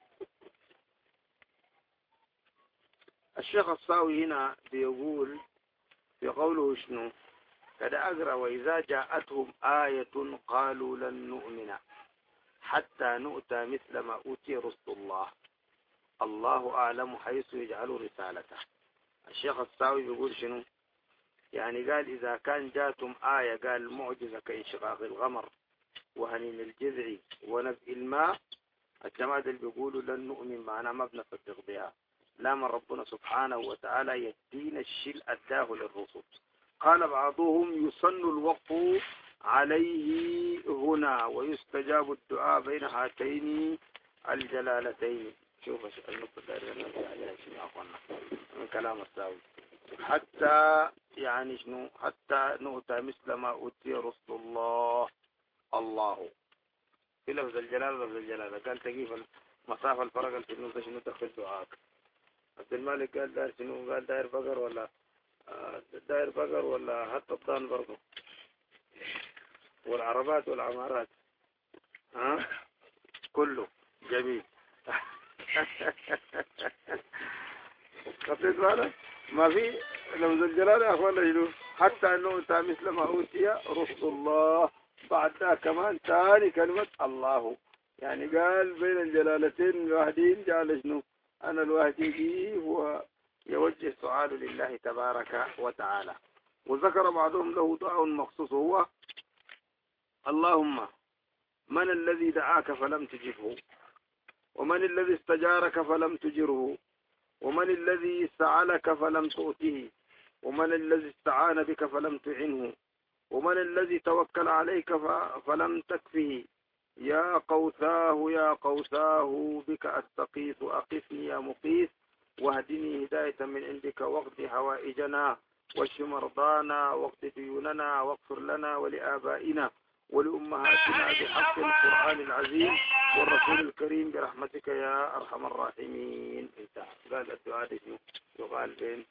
الشيخ الصاوي هنا بيقول في قوله شنو كده أقرأ وإذا جاءتهم آية قالوا لن نؤمن حتى نؤتى مثل ما أوتي رسل الله الله أعلم حيث يجعل رسالته. الشيخ الصاوي بيقول شنو يعني قال إذا كان جاتهم آية قال معجزة كانشقاق الغمر وهنين الجذع ونبع الماء، الجماعة اللي بيقولوا لن نؤمن معنا ما بنصدق بها، لا من ربنا سبحانه وتعالى يدينا الشيء أداه للرسل. قال بعضهم يسن الوقف عليه هنا ويستجاب الدعاء بين هاتين الجلالتين. شوف النقطة دارنا من كلام الساوي حتى يعني شنو حتى نؤتى مثل ما أوتي رسل الله الله في لفظ الجلال. لفظ الجلالة قال تقيف المسافة الفرق في النص شنو تخذ دعاك. عبد المالك قال داير شنو قال داير بقر ولا داير بقر ولا حتى الضان برضه والعربات والعمارات ها كله جميل. خطيت بالك ما في لفظ الجلال يا اخوانا شنو حتى نؤتى مثل ما أوتي رسل الله. بعد ذا كمان ثاني كلمة الله يعني قال بين الجلالتين الواحدين جعل شنو أنا الواحد يجي هو يوجه سؤال لله تبارك وتعالى. وذكر بعضهم له دعاء مخصوص هو اللهم من الذي دعاك فلم تجبه ومن الذي استجارك فلم تجره ومن الذي سألك فلم تؤته ومن الذي استعان بك فلم تعنه ومن الذي توكل عليك فلم تكفه يا قوثاه يا قوثاه بك أستقيث أقفني يا مقيث واهدني هداية من عندك واقض حوائجنا واشف مرضانا واقض ديوننا واغفر لنا ولآبائنا ولأمهاتنا بحق القرآن العظيم والرسول الكريم برحمتك يا أرحم الراحمين. انتهى. قال الدعاء دي يقال بين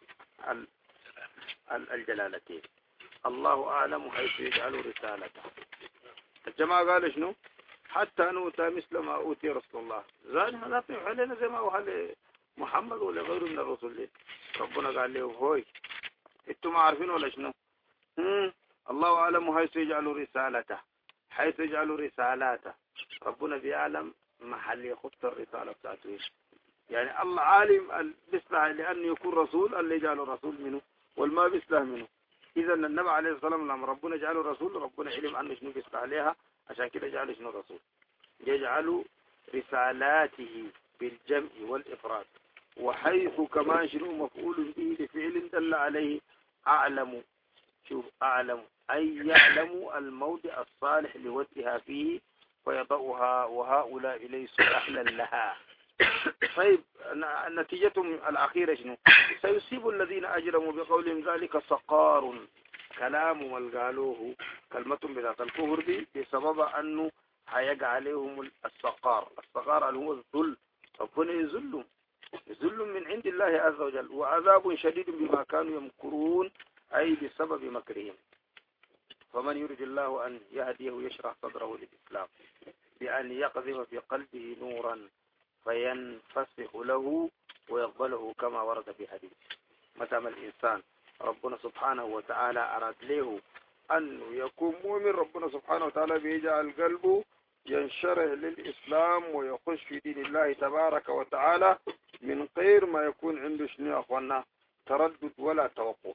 الجلالتين الله أعلم حيث يجعل رسالته. الجماعة قال شنو حتى نؤتى مثل ما أوتي رسول الله زاد ما لا علينا زي ما أوحى محمد ولا غيره من الرسل. ربنا قال له هوي انتم عارفين ولا شنو الله أعلم حيث يجعل رسالته حيث يجعل رسالاته. ربنا بيعلم محل يخط الرسالة بتاعته يعني الله عالم بيصلح لأن يكون رسول اللي يجعله رسول منه والما بيصلح منه. إذا النبي عليه الصلاة والسلام لما ربنا جعله رسول ربنا علم عنه شنو بيصلح عليها عشان كده جعله شنو رسول. يجعل رسالاته بالجمع والإفراد وحيث كمان شنو مفعول به لفعل دل عليه أعلم شوف أعلم أي يعلم الموضع الصالح لودها فيه فيضعها وهؤلاء ليسوا أهلا لها. طيب نتيجتهم الأخيرة شنو؟ سيصيب الذين أجرموا بقولهم ذلك صقار، كلام من قالوه كلمة بذات الكفر دي بسبب أنه هيقع عليهم الصقار. الصقار اللي هو الذل، ربنا يذلهم ذل من عند الله عز وجل، وعذاب شديد بما كانوا يمكرون أي بسبب مكرهم. فمن يريد الله أن يهديه يشرح صدره للإسلام بأن يقذف في قلبه نورا فينفسخ له ويقبله كما ورد في حديث. متى ما الإنسان ربنا سبحانه وتعالى أراد له أنه يكون مؤمن، ربنا سبحانه وتعالى بيجعل قلبه ينشرح للإسلام ويخش في دين الله تبارك وتعالى من غير ما يكون عنده شنو يا أخوانا تردد ولا توقف.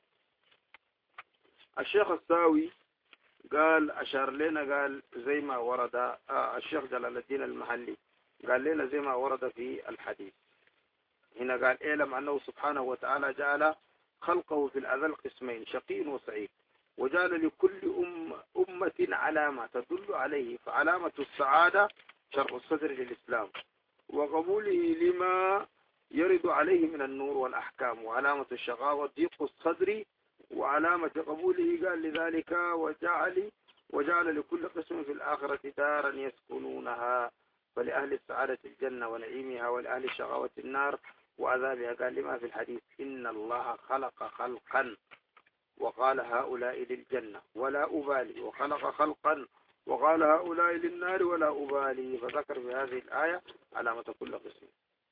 الشيخ الساوي قال أشار لنا قال زي ما ورد آه الشيخ جلال الدين المحلي قال لنا زي ما ورد في الحديث. هنا قال اعلم أنه سبحانه وتعالى جعل خلقه في الأذل قسمين شقي وسعيد، وجعل لكل أم أمة علامة تدل عليه، فعلامة السعادة شرح الصدر للإسلام وقبوله لما يرد عليه من النور والأحكام، وعلامة الشقاوة ضيق الصدر، وعلامة قبوله قال لذلك وجعل وجعل لكل قسم في الآخرة دارا يسكنونها، فلأهل السعادة الجنة ونعيمها، ولأهل الشقاوة النار وعذابها. قال لما في الحديث إن الله خلق خلقا وقال هؤلاء للجنة ولا أبالي، وخلق خلقا وقال هؤلاء للنار ولا أبالي، فذكر في هذه الآية علامة كل قسم.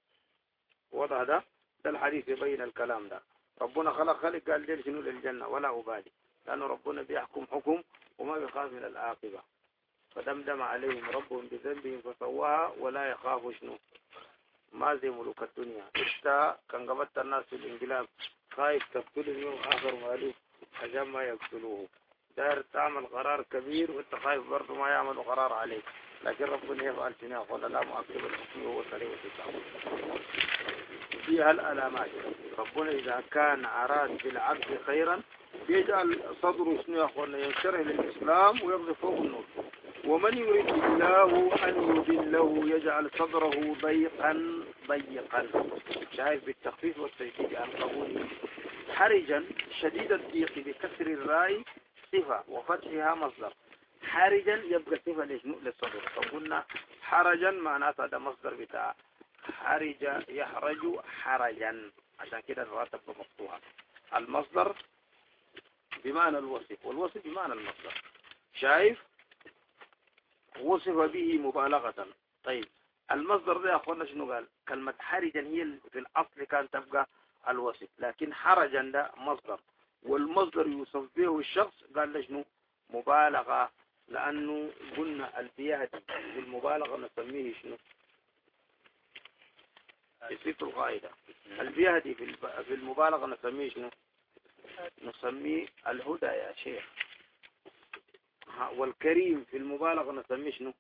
وضع ده ده الحديث يبين الكلام ده. ربنا خلق خلق قال ليل شنو للجنة ولا أبالي، لأنه ربنا بيحكم حكم وما بيخاف من العاقبة. فدمدم عليهم ربهم بذنبهم فسواها ولا يخاف شنو ما زي ملوك الدنيا. انت كان قبضت الناس في الانقلاب خايف تقتلهم يوم آخر مالوف عشان ما يقتلوه، داير تعمل قرار كبير وانت خايف برضه ما يعملوا قرار عليك، لكن ربنا يفعل شنو قال لا مؤكد الحكم وهو سريع الحساب. فيها الألامات. ربنا إذا كان أراد بالعبد خيرا يجعل صدره شنو يا أخوانا ينشرح للإسلام ويقذف فوق النور. ومن يريد الله أن يضله يجعل صدره ضيقا ضيقا، شايف بالتخفيف والتشديد عن قبوله، حرجا شديد الضيق بكسر الراء صفة وفتحها مصدر. حرجا يبقى صفة للصدر، فقلنا حرجا معناته هذا مصدر بتاع حرج يحرج حرجا، عشان كده الراء تبقى مفتوحة. المصدر بمعنى الوصف والوصف بمعنى المصدر. شايف وصف به مبالغة. طيب المصدر ده يا أخوانا شنو قال؟ كلمة حرجا هي في الأصل كان تبقى الوصف، لكن حرجا ده مصدر، والمصدر يوصف به الشخص قال له شنو مبالغة، لأنه قلنا البيادي بالمبالغة نسميه شنو يصير القاعدة. البيادي في المبالغة نسميه شنو نسميه الهدى يا شيخ. والكريم في المبالغة نسميه شنو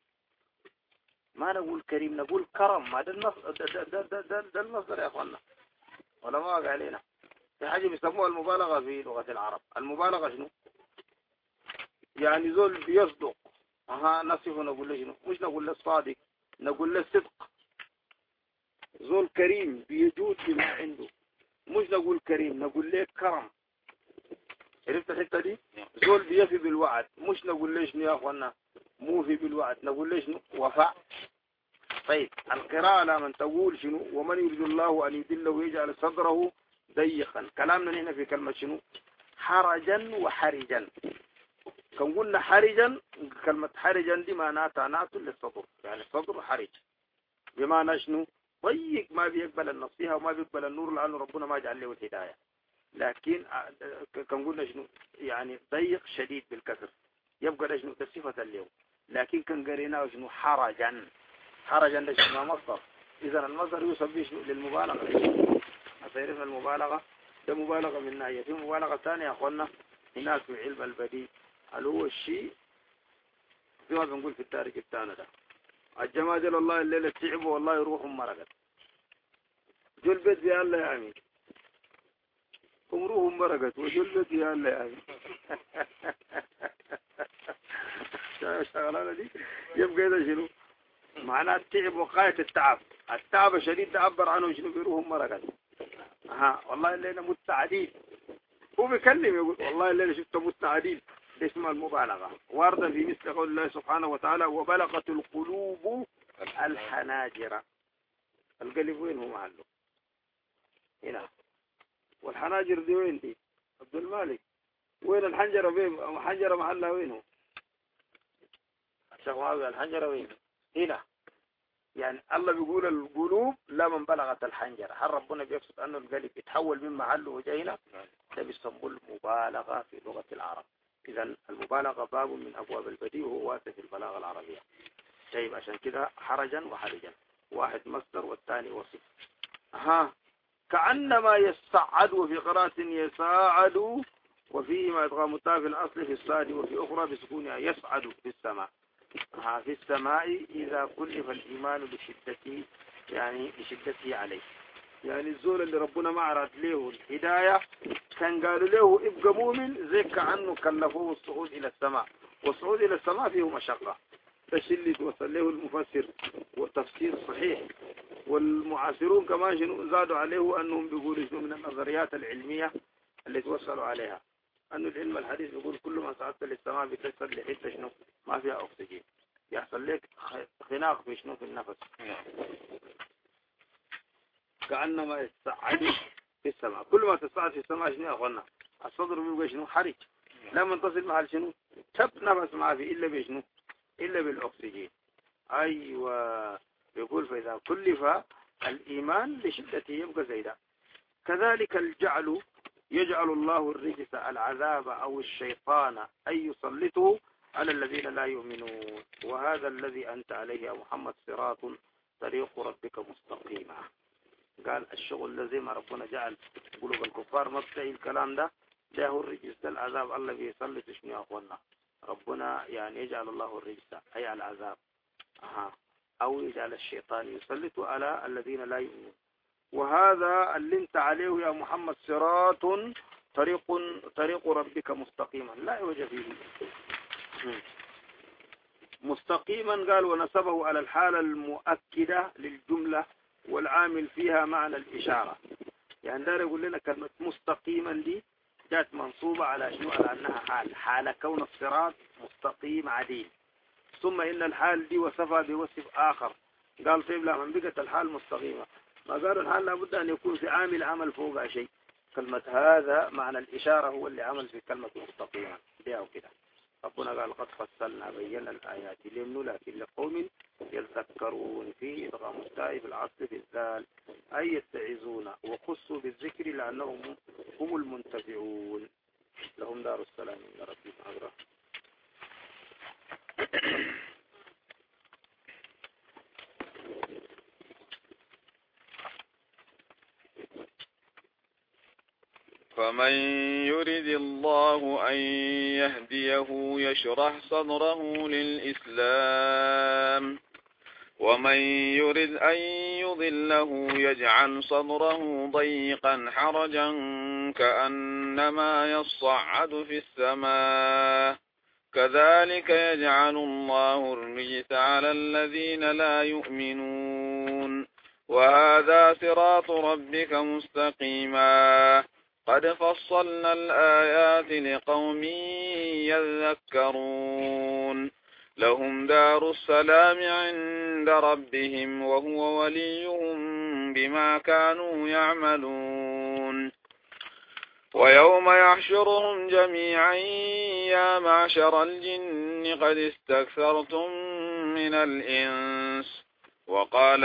ما نقول كريم نقول كرم. ما ده المصدر ده, ده, ده, ده, ده المصدر يا أخوانا، ولا ما وقع علينا في حاجة بيسموها المبالغة في لغة العرب. المبالغة شنو يعني زول بيصدق ها نصفه نقول له شنو مش نقول له الصادق نقول له الصدق. زول كريم بيجود بما عنده مش نقول كريم نقول له كرم. عرفت الحتة دي؟ زول بيفي بالوعد مش نقول ليش يا أخوانا موفي بالوعد نقول ليش وفاء. طيب القراءة لمن تقول شنو ومن يريد الله أن يدله ويجعل صدره ضيقا. كلامنا هنا في كلمة شنو حرجا وحرجا. كان قلنا حرجا كلمة حرجا دي معناتها نات للصدر، يعني الصدر حرج بمعنى شنو ضيق ما بيقبل النصيحة وما بيقبل النور لأنه ربنا ما جعل له الهداية. لكن كان قلنا شنو يعني ضيق شديد بالكسر يبقى ده شنو صفة اليوم. لكن كان قريناه شنو حرجا. حرجا ده شنو مصدر. إذا المصدر يوصف به شنو للمبالغة. أصيرنا المبالغة ده مبالغة من ناحية. في مبالغة ثانية يا أخوانا هناك في علم البديع اللي هو الشيء في ما بنقول في التاريخ الثاني ده الجماجل الله الليلة تعبوا والله روحهم مرقت جو البيت بيا الله يا أمين عمرهم مرقت وجلت يا الله يعني شغلانة دي يبقى إذا شنو معناه التعب وقاية التعب. التعب شديد تعبر عنه شنو بيروهم مرقت. ها والله الليلة مستعدين. هو بيكلم يقول والله الليلة شفت مستعدين. اسمها المبالغة واردة في مثل قول الله سبحانه وتعالى وبلغت القلوب الحناجر. القلب وين هو محله هنا والحناجر دي وين دي عبد المالك وين الحنجرة فين الحنجرة محلها وين هو الحنجرة وين هنا يعني الله بيقول القلوب لا من بلغت الحنجرة. هل ربنا بيقصد أنه القلب يتحول من محله وجاينا ده بيسموه المبالغة في لغة العرب. إذا المبالغة باب من أبواب البديع وهو واسع في البلاغة العربية. طيب عشان كده حرجا وحرجا واحد مصدر والثاني وصف. ها كأنما يصعد وفي قراءة يساعد وفيه ما إدغام التاء في الأصل في الصاد وفي أخرى بسكونها يصعد في السماء. ها في السماء إذا كلف الإيمان لشدته يعني لشدته عليه. يعني الزول اللي ربنا ما عرض له الهداية كان قالوا له ابقى مؤمن زي كأنه كلفوه الصعود إلى السماء. والصعود إلى السماء فيه مشقة. ده اللي توصل له المفسر والتفسير صحيح. والمعاصرون كمان شنو زادوا عليه أنهم بيقولوا شنو من النظريات العلمية اللي توصلوا عليها أنه العلم الحديث بيقول كل ما صعدت للسماء بتكسر لحتة شنو ما فيها أكسجين يحصل لك خناق في شنو في النفس كأنما يتصعد في السماء. كل ما تصعد في السماء شنو يا أخوانا الصدر بيبقى شنو حرج لما تصل محل شنو تب نفس ما في إلا بشنو إلا بالأكسجين. أيوة يقول فإذا كلف الإيمان لشدته يبقى زيدا. كذلك الجعل يجعل الله الرجس العذاب أو الشيطان أن يسلطه على الذين لا يؤمنون وهذا الذي أنت عليه يا محمد صراط طريق ربك مستقيما. قال الشغل الذي ما ربنا جعل قلوب الكفار مبتعي الكلام ده ده هو الرجس ده العذاب الله بيسلط شنو يا أخوانا ربنا يعني يجعل الله الرجس أي العذاب أها أو يجعل الشيطان يسلط على الذين لا يؤمنون. وهذا اللي انت عليه يا محمد صراط طريق طريق ربك مستقيما لا عوج فيه مستقيما. قال ونسبه على الحالة المؤكدة للجملة والعامل فيها معنى الإشارة. يعني دار يقول لنا كلمة مستقيما دي جات منصوبة على شنو على أنها حال حال كون الصراط مستقيم عديل. ثم إن الحال دي وصفها بوصف آخر. قال طيب لا من بقت الحال مستقيمة ما قالوا الحال لابد أن يكون في عامل عمل فوق شيء. كلمة هذا معنى الإشارة هو اللي عمل في كلمة مستقيمة دي أو كده. ربنا قال قد فصلنا بينا الآيات لمن لكن لقوم يذكرون في إدغام التاء في العصر في الذال أي يتعظون وخصوا بالذكر لأنهم هم المنتفعون لهم دار السلام من ربهم أجرا. فمن يرد الله أن يهديه يشرح صدره للإسلام ومن يرد أن يضله يجعل صدره ضيقا حرجا كأنما يصعد في السماء كذلك يجعل الله الرجس على الذين لا يؤمنون وهذا صراط ربك مستقيما قد فصلنا الآيات لقوم يذكرون لهم دار السلام عند ربهم وهو وليهم بما كانوا يعملون ويوم يحشرهم جميعا يا معشر الجن قد استكثرتم من الإنس وقال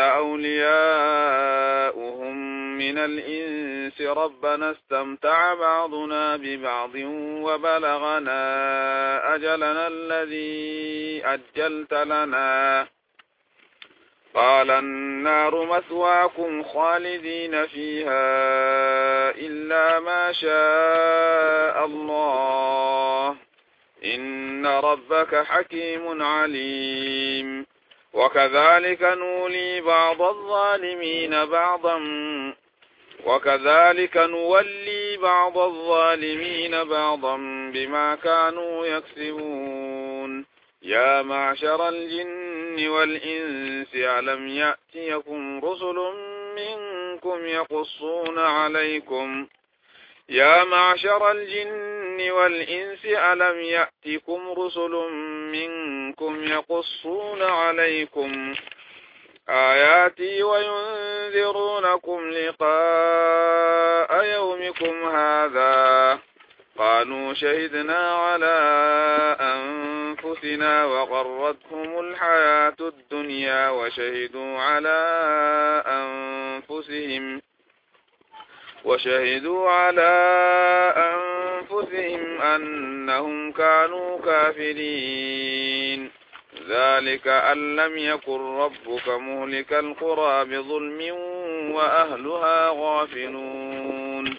أولياؤهم من الإنس ربنا استمتع بعضنا ببعض وبلغنا أجلنا الذي أجلت لنا قال النار مثواكم خالدين فيها إلا ما شاء الله إن ربك حكيم عليم وكذلك نولي بعض الظالمين بعضا وكذلك نولي بعض الظالمين بعضا بما كانوا يكسبون يا معشر الجن والإنس ألم يأتيكم رسل منكم يقصون عليكم يا معشر الجن والإنس ألم يأتكم رسل منكم يقصون عليكم آياتي وينذرونكم لقاء يومكم هذا قالوا شهدنا على أنفسنا وغرتهم الحياة الدنيا وشهدوا على أنفسهم وشهدوا على أنفسهم أنهم كانوا كافرين ذلك أن لم يكن ربك مهلك القرى بظلم وأهلها غافلون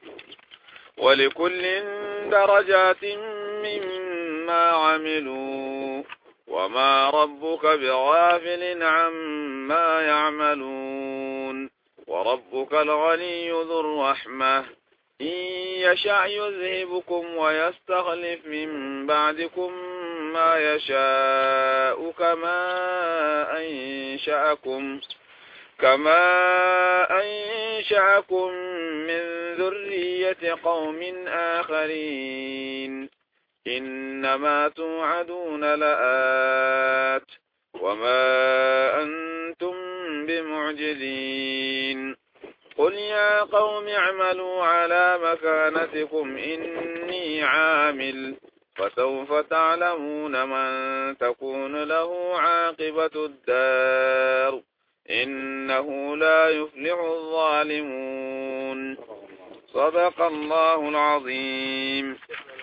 ولكل درجات مما عملوا وما ربك بغافل عما يعملون وربك الغني ذو الرحمة إن يشاء يذهبكم ويستخلف من بعدكم ما يشاء كما أنشأكم كما أنشأكم من ذرية قوم آخرين إنما توعدون لآت وما أنتم بمعجزين قل يا قوم اعملوا على مكانتكم إني عامل فسوف تعلمون من تكون له عاقبة الدار إنه لا يفلح الظالمون صدق الله العظيم.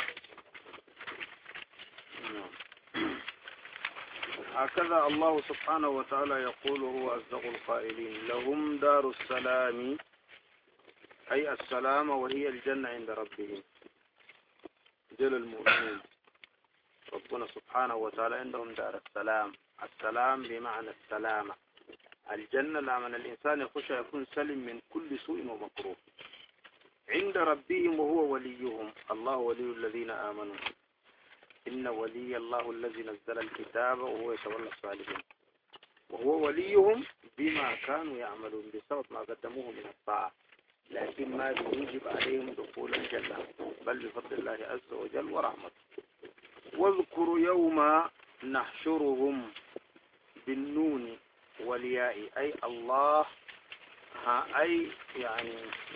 هكذا الله سبحانه وتعالى يقول هو أصدق القائلين لهم دار السلام أي السلام وهي الجنة عند ربهم جل المؤمنين. ربنا سبحانه وتعالى عندهم دار السلام السلام بمعنى السلامة الجنة لما الإنسان يخش يكون سلم من كل سوء ومكروه عند ربهم وهو وليهم الله ولي الذين آمنوا إن ولي الله الذي نزل الكتاب وهو يتولى الصالحين وهو وليهم بما كانوا يعملون بسبب ما قدموه من الطاعة لكن ما يوجب عليهم دخول الجنة بل بفضل الله عز وجل ورحمته. واذكروا يوم نحشرهم بالنون والياء أي الله ها أي يعني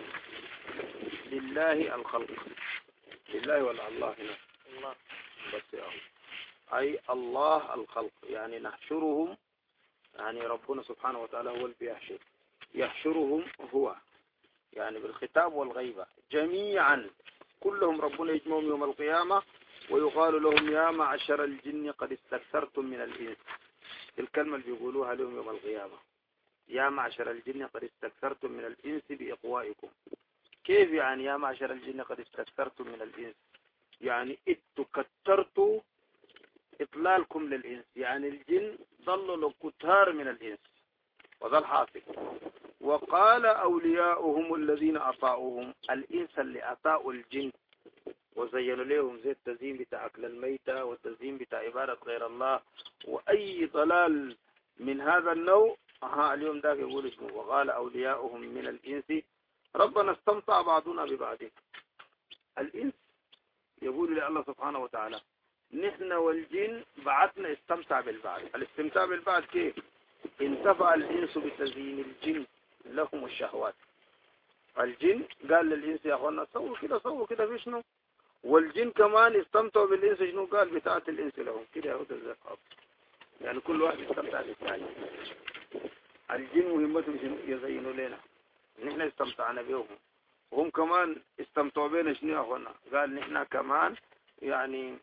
لله الخلق لله ولا الله هنا الله بس يا أي الله الخلق يعني نحشرهم يعني ربنا سبحانه وتعالى هو اللي بيحشر يحشرهم هو يعني بالخطاب والغيبة جميعا كلهم ربنا يجمعهم يوم القيامة ويقال لهم يا معشر الجن قد استكثرتم من الإنس الكلمة اللي بيقولوها لهم يوم القيامة يا معشر الجن قد استكثرتم من الإنس بإقوائكم. كيف يعني يا معشر الجن قد استكثرتم من الإنس يعني اتكثرتوا إطلالكم للإنس يعني الجن ضلوا كتار من الإنس وذا الحاصل. وقال أولياؤهم الذين أطاؤهم الإنس اللي أطاؤوا الجن وزينوا لهم زي التزيين بتاع أكل الميتة والتزيين بتاع عبادة غير الله وأي ضلال من هذا النوع ها اليوم ذاك يقول اسمه وقال أولياؤهم من الإنس ربنا استمتع بعضنا ببعض. الإنس يقول لله سبحانه وتعالى نحن والجن بعثنا استمتع بالبعض. الاستمتاع بالبعض كيف؟ انتفع الإنس بتزيين الجن لهم الشهوات. الجن قال للإنس يا أخوانا سووا كده سووا كده في شنو والجن كمان استمتعوا بالإنس شنو قال بتاعة الإنس لهم كده يهود الزقاب يعني كل واحد استمتع بالثاني. الجن مهمتهم شنو يزينوا لنا نحن استمتعنا بهم وهم كمان استمتعوا بنا شنو يا أخوانا قال نحن كمان يعني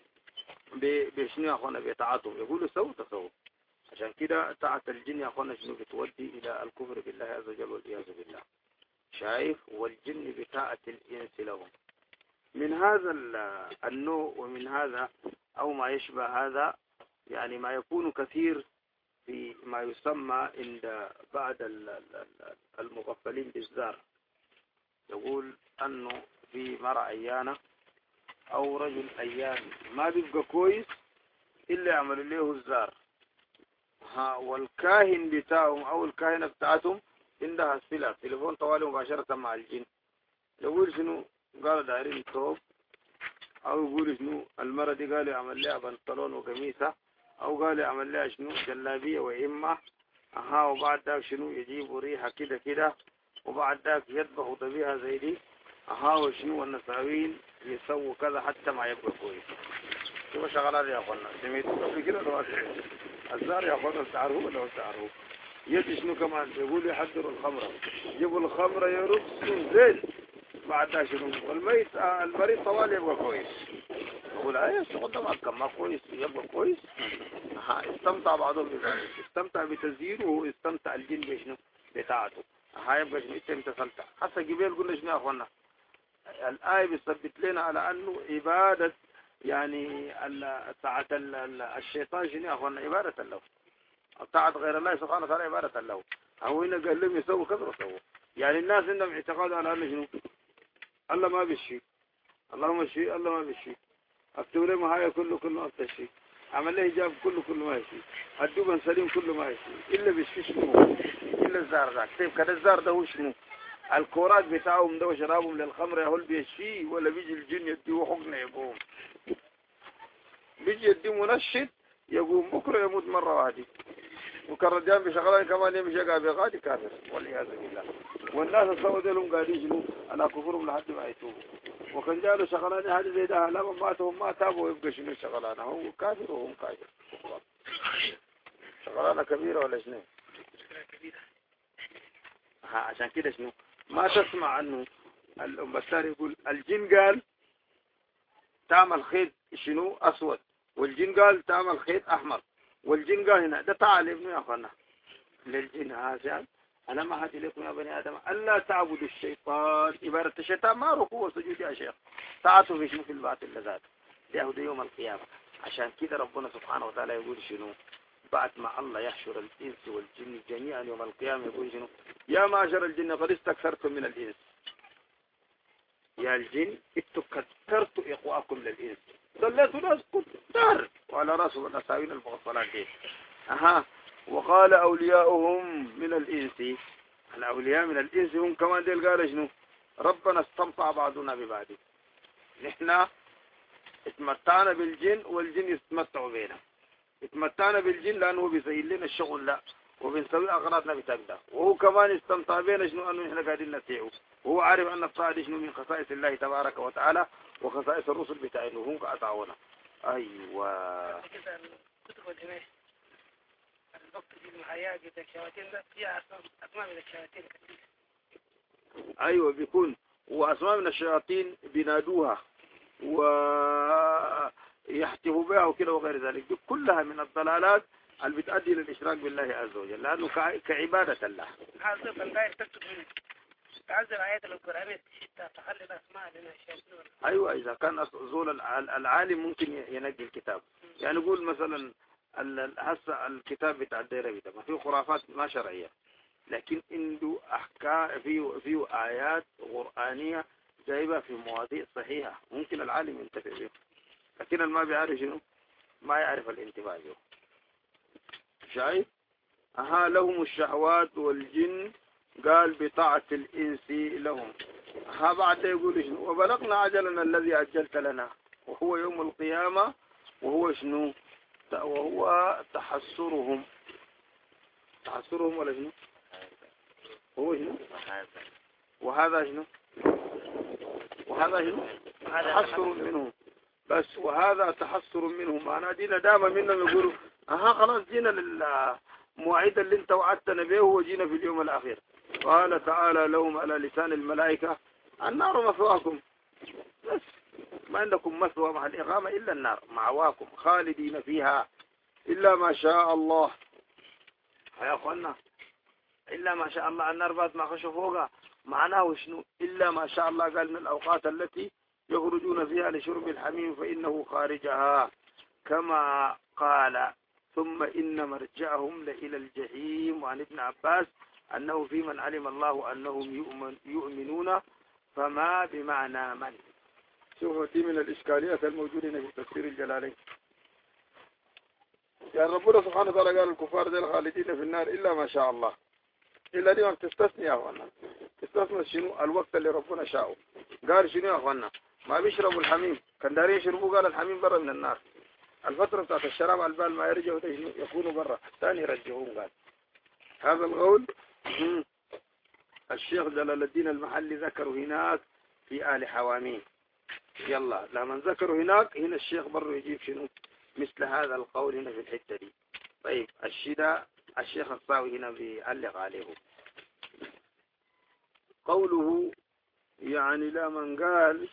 بشنو يا أخوانا بيتعاطوا يقولوا سووا تسووا. عشان كده طاعة الجن يا أخوانا شنو بتودي إلى الكفر بالله عز وجل والعياذ بالله. شايف والجن بطاعة الإنس لهم من هذا النوع ومن هذا أو ما يشبه هذا يعني ما يكون كثير في ما يسمى عند بعض المغفلين بالزار يقول أنه في مرأة أيانة أو رجل أيان ما بيبقى كويس إلا يعملوا له الزار. ها والكاهن بتاعهم أو الكاهنة بتاعتهم عندها صلة تليفون طوالي مباشرة مع الجن. يقول شنو قال دايرين الثوب، أو يقول شنو المرة دي قال يعمل لها بنطلون وقميصة، أو قال يعمل لها شنو جلابية وإمة. أها وبعد ذاك شنو يجيبوا ريحة كده كده، وبعد ذاك يطبخوا طبيعة زي دي. أها وشنو النساوين يسووا كذا حتى ما يبقى كويس. شوف شغلات يا أخوانا سمعتوا قبل كده ولا ما الزار يا أخوانا تعرفوا ولا ما تعرفوا؟ يجي شنو كمان يقول يحضروا الخمرة، يجيبوا الخمرة يرصوا زين، بعد ذاك شنو والميت آه المريض طوال يبقى كويس. يقول ايه الشغل ده ما كان ما كويس يبقى كويس. ها استمتع بعضهم بذلك، استمتع بتزيينه واستمتع الجن بشنو بتاعته. ها يبقى شنو انت امتثلت. حتى جبال قلنا شنو يا اخوانا الآية بتثبت لنا على انه عبادة يعني ساعة الشيطان شنو يا اخوانا عبادة له، طاعة غير الله سبحانه وتعالى عبادة له. هو هنا قال لهم يسووا كذا وسووا. يعني الناس عندهم اعتقاد على انه شنو الله ما بيشي، اللهم اشفي الله ما بيشي، اكتب له معايا كله كله ما بتشي، عمل له حجاب كله كله ما يشي، الدوبن سليم كله ما يشي الا بيشي شنو الا الزار ذاك. طيب كده الزار ده هو شنو؟ الكورات بتاعهم ده وشرابهم للخمر يا هول بيشي ولا بيجي الجن يديه حقنه يقوم؟ بيجي يديه منشط يقوم بكره يموت مره واحده. وكرديان بشغلان كمان يمشي قابي غادي كافر والعياذ بالله. والناس الصوت لهم قاعدين يجلوا على كفرهم لحد ما يتوبوا. وكان جالوا شغلانه هذه زي ده لما ماتوا ما تابوا يبقى شنو شغلانه هو كافر وهم كافر. شغلانه كبيره ولا شنو؟ كبيره. ها عشان كده شنو ما تسمع عنه البستار يقول الجن قال تعمل خيط شنو اسود، والجن قال تعمل خيط احمر، والجن قال هنا ده تعلم يا اخوانا للجن هذا انا ما هدي لكم يا بني ادم الا تعبدوا الشيطان. عباده الشيطان ما ركوع وسجود يا شيخ، تعاتوا في شنو في الباطل لذات يهود يوم القيامه. عشان كده ربنا سبحانه وتعالى يقول شنو بعد ما الله يحشر الانس والجن جميعا يوم القيامه يقول شنو يا معشر الجن قد استكثرتم من الانس. يا الجن انتم كثرتوا اقواكم للانس، صليتوا ناس كثر وعلى راسهم الاساوين المغفلات دي. اها وقال اولياؤهم من الانس، الاولياء من الانس هم كمان ديل قال شنو ربنا استمتع بعضنا ببعض. نحن اتمتعنا بالجن والجن يتمتعوا بينا. اتمتعنا بالجن لانه بيسهل لنا الشغل لا وبنسوي اغراضنا بتقدر، وهو كمان استمتع بينا شنو انه احنا قاعدين نطيعه، وهو عارف ان الطاعه دي شنو من خصائص الله تبارك وتعالى وخصائص الرسل بتاعنا وهم قاطعونا. ايوه كتب الإمام الوقت دي المحياة جدا الشياطين ده فيها أسماء من الشياطين كثير. ايوه بيكون واسماء من الشياطين بينادوها ويحتفوا بها وكده وغير ذلك. دي كلها من الضلالات اللي بتؤدي للاشراك بالله عز وجل لانه كعباده الله. هذا بنداير تكتب منه تعزل آيات القرآن تخلي الأسماء لنا الشياطين. ايوه اذا كان زول العالم ممكن ينقي الكتاب. يعني نقول مثلا هسه الكتاب بتاع الديربي ده ما فيه خرافات ما شرعيه، لكن عنده احكام فيه فيه ايات قرانيه جايبه في مواضيع صحيحه ممكن العالم ينتفع بها، لكن اللي ما بيعرف شنو ما يعرف الانتفاع به. شايف؟ اها لهم الشهوات والجن قال بطاعة الإنس لهم. ها بعد يقول شنو وبلغنا عجلنا الذي أجلت لنا وهو يوم القيامة وهو شنو وهو تحسرهم. تحسرهم ولا شنو هو شنو وهذا شنو وهذا شنو تحسر منهم بس وهذا تحسر منهم. معناه دينا دائما منهم يقولوا اها خلاص جينا للمواعيد اللي انت وعدتنا به وجينا في اليوم الأخير. قال تعالى لهم على لسان الملائكة النار مثواكم، بس ما عندكم مثوى مع الإقامة إلا النار معواكم خالدين فيها إلا ما شاء الله. يا أخوانا إلا ما شاء الله النار بات ما خشوا فوقها معناه شنو إلا ما شاء الله قال من الأوقات التي يخرجون فيها لشرب الحميم فإنه خارجها كما قال ثم إن مرجعهم لإلى الجحيم. وعن ابن عباس أنه في من علم الله أنهم يؤمن يؤمنون فما بمعنى من. شوفوا دي من الإشكاليات الموجودة في تفسير الجلالين. يعني ربنا سبحانه وتعالى قال الكفار ذي الخالدين في النار إلا ما شاء الله، إلا دي ما بتستثني يا أخوانا. تستثني شنو؟ الوقت اللي ربنا شاءه. قال شنو يا أخوانا؟ ما بيشربوا الحميم، كان دارين يشربوا قال الحميم برا من النار. الفترة بتاعت الشراب على البال ما يرجعوا يكونوا برا، ثاني يرجعون. قال هذا القول الشيخ جلال الدين المحلي ذكروا هناك في آل حواميم. يلا لما ذكروا هناك هنا الشيخ برضه يجيب شنو مثل هذا القول هنا في الحتة دي. طيب الشيء الشيخ الصاوي هنا بيعلق عليه قوله يعني لا من قال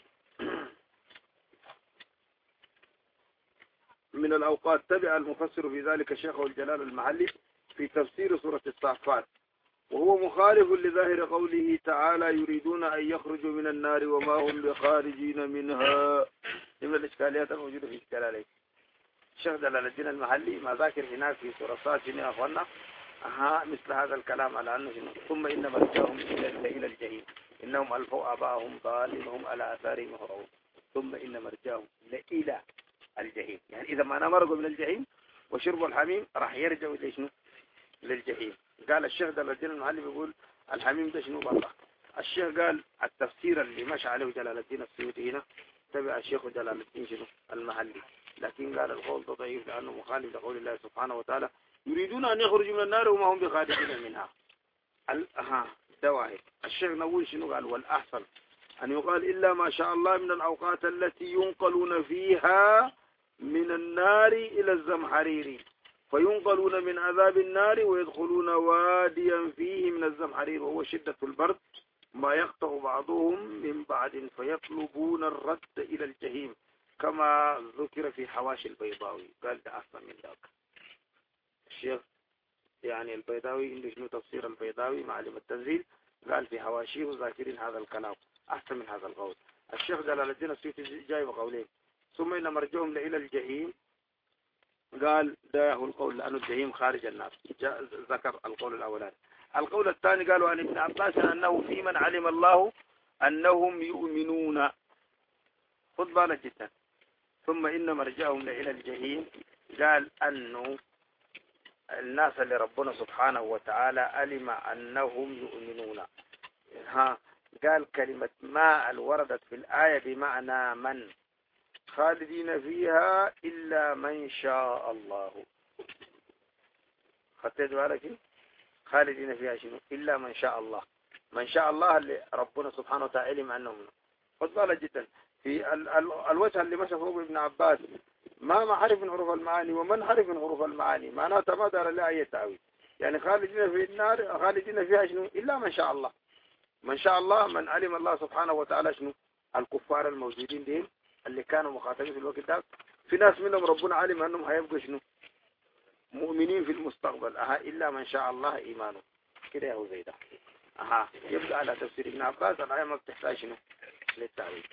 من الأوقات. تبع المفسر في ذلك شيخه الجلال المحلي في تفسير سورة الصافات، وهو مخالف لظاهر قوله تعالى يريدون أن يخرجوا من النار وما هم بخارجين منها. من الإشكاليات الموجودة في الجلالين. الشيخ جلال الدين المحلي ما ذاكر هناك في سورة الصافات يا أخوانا أها مثل هذا الكلام على أنه ثم إن مرجعهم إلى الجحيم إنهم ألفوا آباءهم ضالين وهم على آثارهم يهرعون. ثم إن مرجعهم إلى الجحيم، يعني إذا ما مرقوا من الجحيم وشربوا الحميم راح يرجعوا إلى شنو؟ للجحيم. قال الشيخ جلال الدين المحلي بيقول الحميم ده شنو برا. الشيخ قال التفسير اللي مشى عليه جلال الدين السيوطي هنا تبع الشيخ جلال الدين شنو المحلي، لكن قال القول ده ضعيف لأنه مخالف لقول الله سبحانه وتعالى يريدون أن يخرجوا من النار وما هم بخارجين منها. ها دواهي. الشيخ نقول شنو قال والأحسن أن يقال إلا ما شاء الله من الأوقات التي ينقلون فيها من النار إلى الزمحرير، فينقلون من عذاب النار ويدخلون واديا فيه من الزمحرير وهو شدة البرد ما يقطع بعضهم من بعد فيطلبون الرد إلى الجحيم كما ذكر في حواشي البيضاوي. قال ده أحسن من ذاك. الشيخ يعني البيضاوي عنده شنو تفسير البيضاوي معلم التنزيل قال في حواشيه ذاكرين هذا الكلام أحسن من هذا القول. الشيخ جلال الدين السيوطي جاي بقولين ثم إن مرجعهم إلى الجحيم قال ده هو القول لأنه الجحيم خارج الناس، ذكر القول الأولاني. القول الثاني قالوا عن ابن عباس أنه في من علم الله أنهم يؤمنون. خذ بالك جدا. ثم إن مرجعهم إلى الجحيم قال أنه الناس اللي ربنا سبحانه وتعالى علم أنهم يؤمنون. ها قال كلمة ما الوردت في الآية بمعنى من خالدين فيها إلا من شاء الله. خدت بالك خالدين فيها شنو إلا من شاء الله. من شاء الله اللي ربنا سبحانه وتعالى علم أنهم. خد بالك جدا في ال ال الوجه اللي مشى فوق ابن عباس ما معرف من حروف المعاني ومن حرف من حروف المعاني معناتها ما دار لا أي تأويل. يعني خالدين في النار خالدين فيها شنو إلا من شاء الله. من شاء الله من علم الله سبحانه وتعالى شنو الكفار الموجودين دين اللي كانوا مخاطبين في الوقت ده في ناس منهم ربنا علم أنهم هيبقوا شنو مؤمنين في المستقبل. أها إلا من شاء الله إيمانه كده يا هو زي ده. أها يبقى على تفسير ابن عباس الآية ما بتحتاج شنو للتأويل.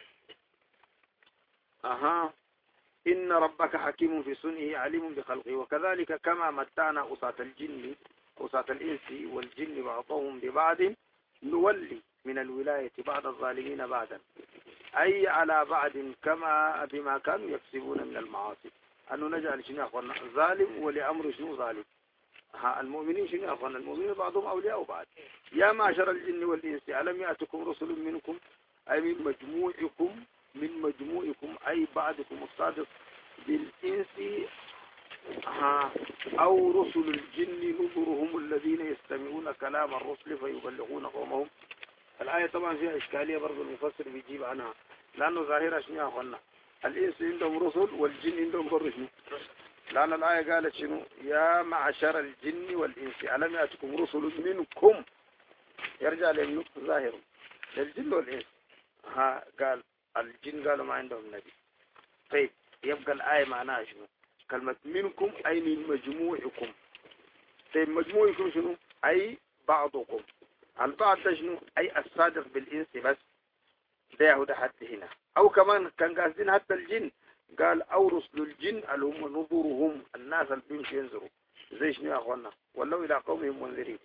أها إن ربك حكيم في صنعه عليم بخلقه وكذلك كما متعنا أصاة الجن أصاة الإنس والجن بعضهم ببعض نولي من الولاية بعض الظالمين بعدا أي على بعض كما بما كانوا يكسبون من المعاصي. أنه نجعل شنو أخوانا ظالم ولأمر شنو ظالم. ها المؤمنين شنو أخوانا المؤمنين بعضهم أولياء بعض. يا معشر الجن والإنس ألم يأتكم رسل منكم أي من مجموعكم من مجموعكم أي بعضكم الصادق بالإنس ها أو رسل الجن نظرهم الذين يستمعون كلام الرسل فيبلغون قومهم. الآية طبعا فيها إشكالية برضو المفسر بيجيب عنها لأنه ظاهرة شنو يا أخوانا الإنس عندهم رسل والجن عندهم بر شنو. لأن الآية قالت شنو يا معشر الجن والإنس ألم يأتكم رسل منكم يرجع للنقطة ظاهر للجن والإنس. ها قال الجن قالوا ما عندهم نبي. طيب يبقى الآية معناها شنو كلمة منكم أي من مجموعكم. طيب مجموعكم شنو أي بعضكم. البعض ده شنو أي الصادق بالإنس بس ده هو ده حتى هنا أو كمان كان قاصدين حتى الجن قال أو رسل الجن اللي هم نظورهم الناس اللي بيمشوا ينظروا زي شنو يا أخوانا ولو إلى قومهم منذرين.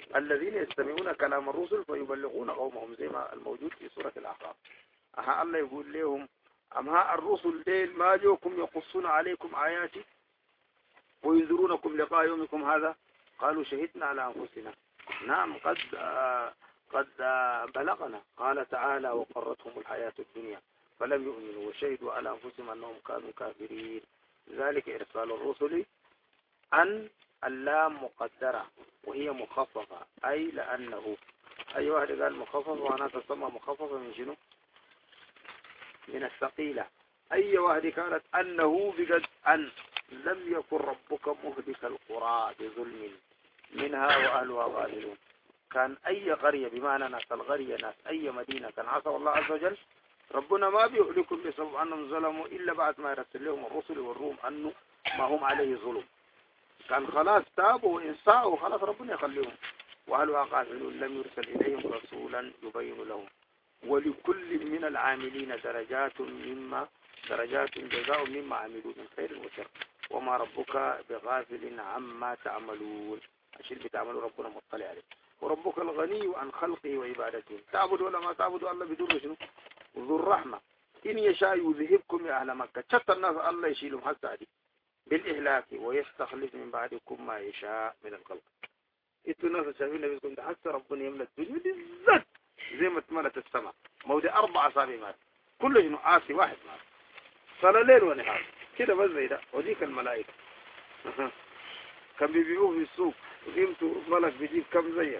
الذين يستمعون كلام الرسل فيبلغون قومهم زي ما الموجود في سورة الأحقاف. أها الله يقول لهم أم ها الرسل ديل ما جوكم يقصون عليكم آياتي وينذرونكم لقاء يومكم هذا قالوا شهدنا على أنفسنا نعم قد آه قد آه بلغنا. قال تعالى وقرتهم الحياة الدنيا فلم يؤمنوا وشهدوا على أنفسهم أنهم كانوا كافرين. ذلك إرسال الرسل أن اللام مقدرة وهي مخففة أي لأنه أي واحد قال مخفف وأنا تسمى مخففة من شنو؟ من الثقيلة. أي واحد كانت أنه بقد أن لم يكن ربك مهلك القرى بظلم منها وأهلها غافلون. كان أي قرية بمعنى ناس القرية ناس أي مدينة كان عصى الله عز وجل ربنا ما بيهلكم بسبب أنهم ظلموا إلا بعد ما يرسل لهم الرسل والروم أنه ما هم عليه ظلم. كان خلاص تابوا وإنساءوا خلاص ربنا يخليهم وأهلها غافلون لم يرسل إليهم رسولا يبين لهم. ولكل من العاملين درجات مما درجات جزاء مما عملوا من خير وشر وما ربك بغافل عما تعملون. الشيء اللي بتعملوا ربنا مطلع عليه. وربك الغني عن خلقه وعبادته. تعبد ولا ما تعبدوا الله بدون شنو؟ ذو الرحمة إن يشاء يذهبكم يا أهل مكة. شتى الناس الله يشيلهم حتى دي بالإهلاك ويستخلف من بعدكم ما يشاء من الخلق. إنتوا الناس شايفين نبيكم حتى ربنا يملى الدنيا بالذات زي ما اتملت السماء موضع أربع أصابع مات كل شنو عاصي واحد مات صار ليل ونهار كده بس زي ده. وذيك الملائكة كان بيبيعوه في السوق قيمته ملك بيجيب كم زيك.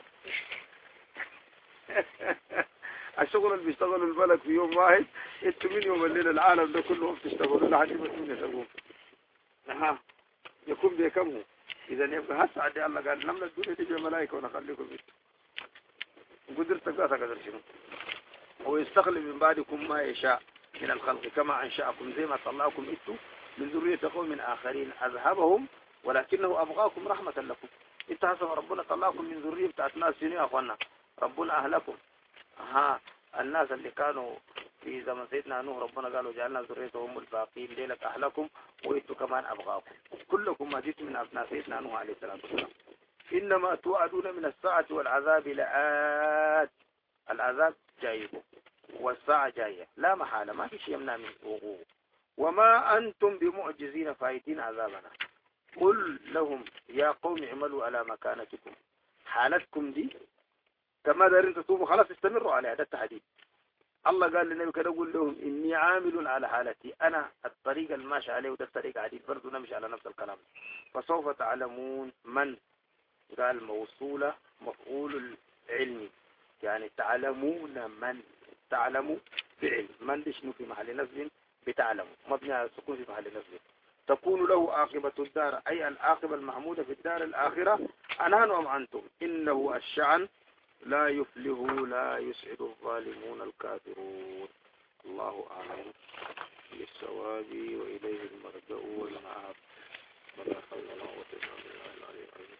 الشغل اللي بيشتغلوا الملك في يوم واحد انتوا من يوم الليل العالم ده كلهم تشتغلوا لحد ما تمين يسوون ها يكون بيكمه. إذا يبقى هسه عدي الله قال نمنا الدنيا تجي ملائكة ونخليكم بيت وقدرت قاسا قدر شنو ويستخلف من بعدكم ما يشاء من الخلق كما أنشأكم زي ما طلعكم إنتوا من ذرية قوم آخرين أذهبهم ولكنه أبغاكم رحمة لكم. إنت حسب ربنا طلعكم من ذرية بتاعت ناس شنو يا أخوانا ربنا أهلكم. ها الناس اللي كانوا في زمن سيدنا نوح ربنا قالوا جعلنا ذريتهم الباقين ليلك أهلكم وإنتوا كمان أبغاكم كلكم ما جئت من أبناء سيدنا نوح عليه الصلاة والسلام. إنما توعدون من الساعة والعذاب لآت. العذاب جاي والساعة جاية لا محالة ما في شيء يمنع من وقوعه. وما أنتم بمعجزين فايتين عذابنا. قل لهم يا قوم اعملوا على مكانتكم حالتكم دي كما دارين تصوموا خلاص استمروا على هذا التحديد. الله قال للنبي كده قول لهم إني عامل على حالتي أنا الطريقة الماشي عليه وده الطريقة عديد برضو نمشي على نفس الكلام. فسوف تعلمون من قال موصولة مفعول العلمي يعني تعلمون من تعلموا فعل من دي شنو في محل نصب بتعلموا مبني على السكون في محل نصب. تكون له عاقبة الدار أي العاقبة المحمودة في الدار الآخرة أنهن أم أنتم إنه الشعن لا يفله لا يسعد الظالمون الكافرون. الله أعلم بالصواب وإليه المرجع والمآب. ولا حول ولا قوة إلا بالله العلي العظيم.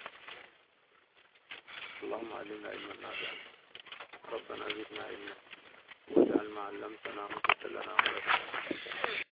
اللهم علمنا علما نافعا ربنا زدنا علما واجعل ما علمتنا حجة لنا ولا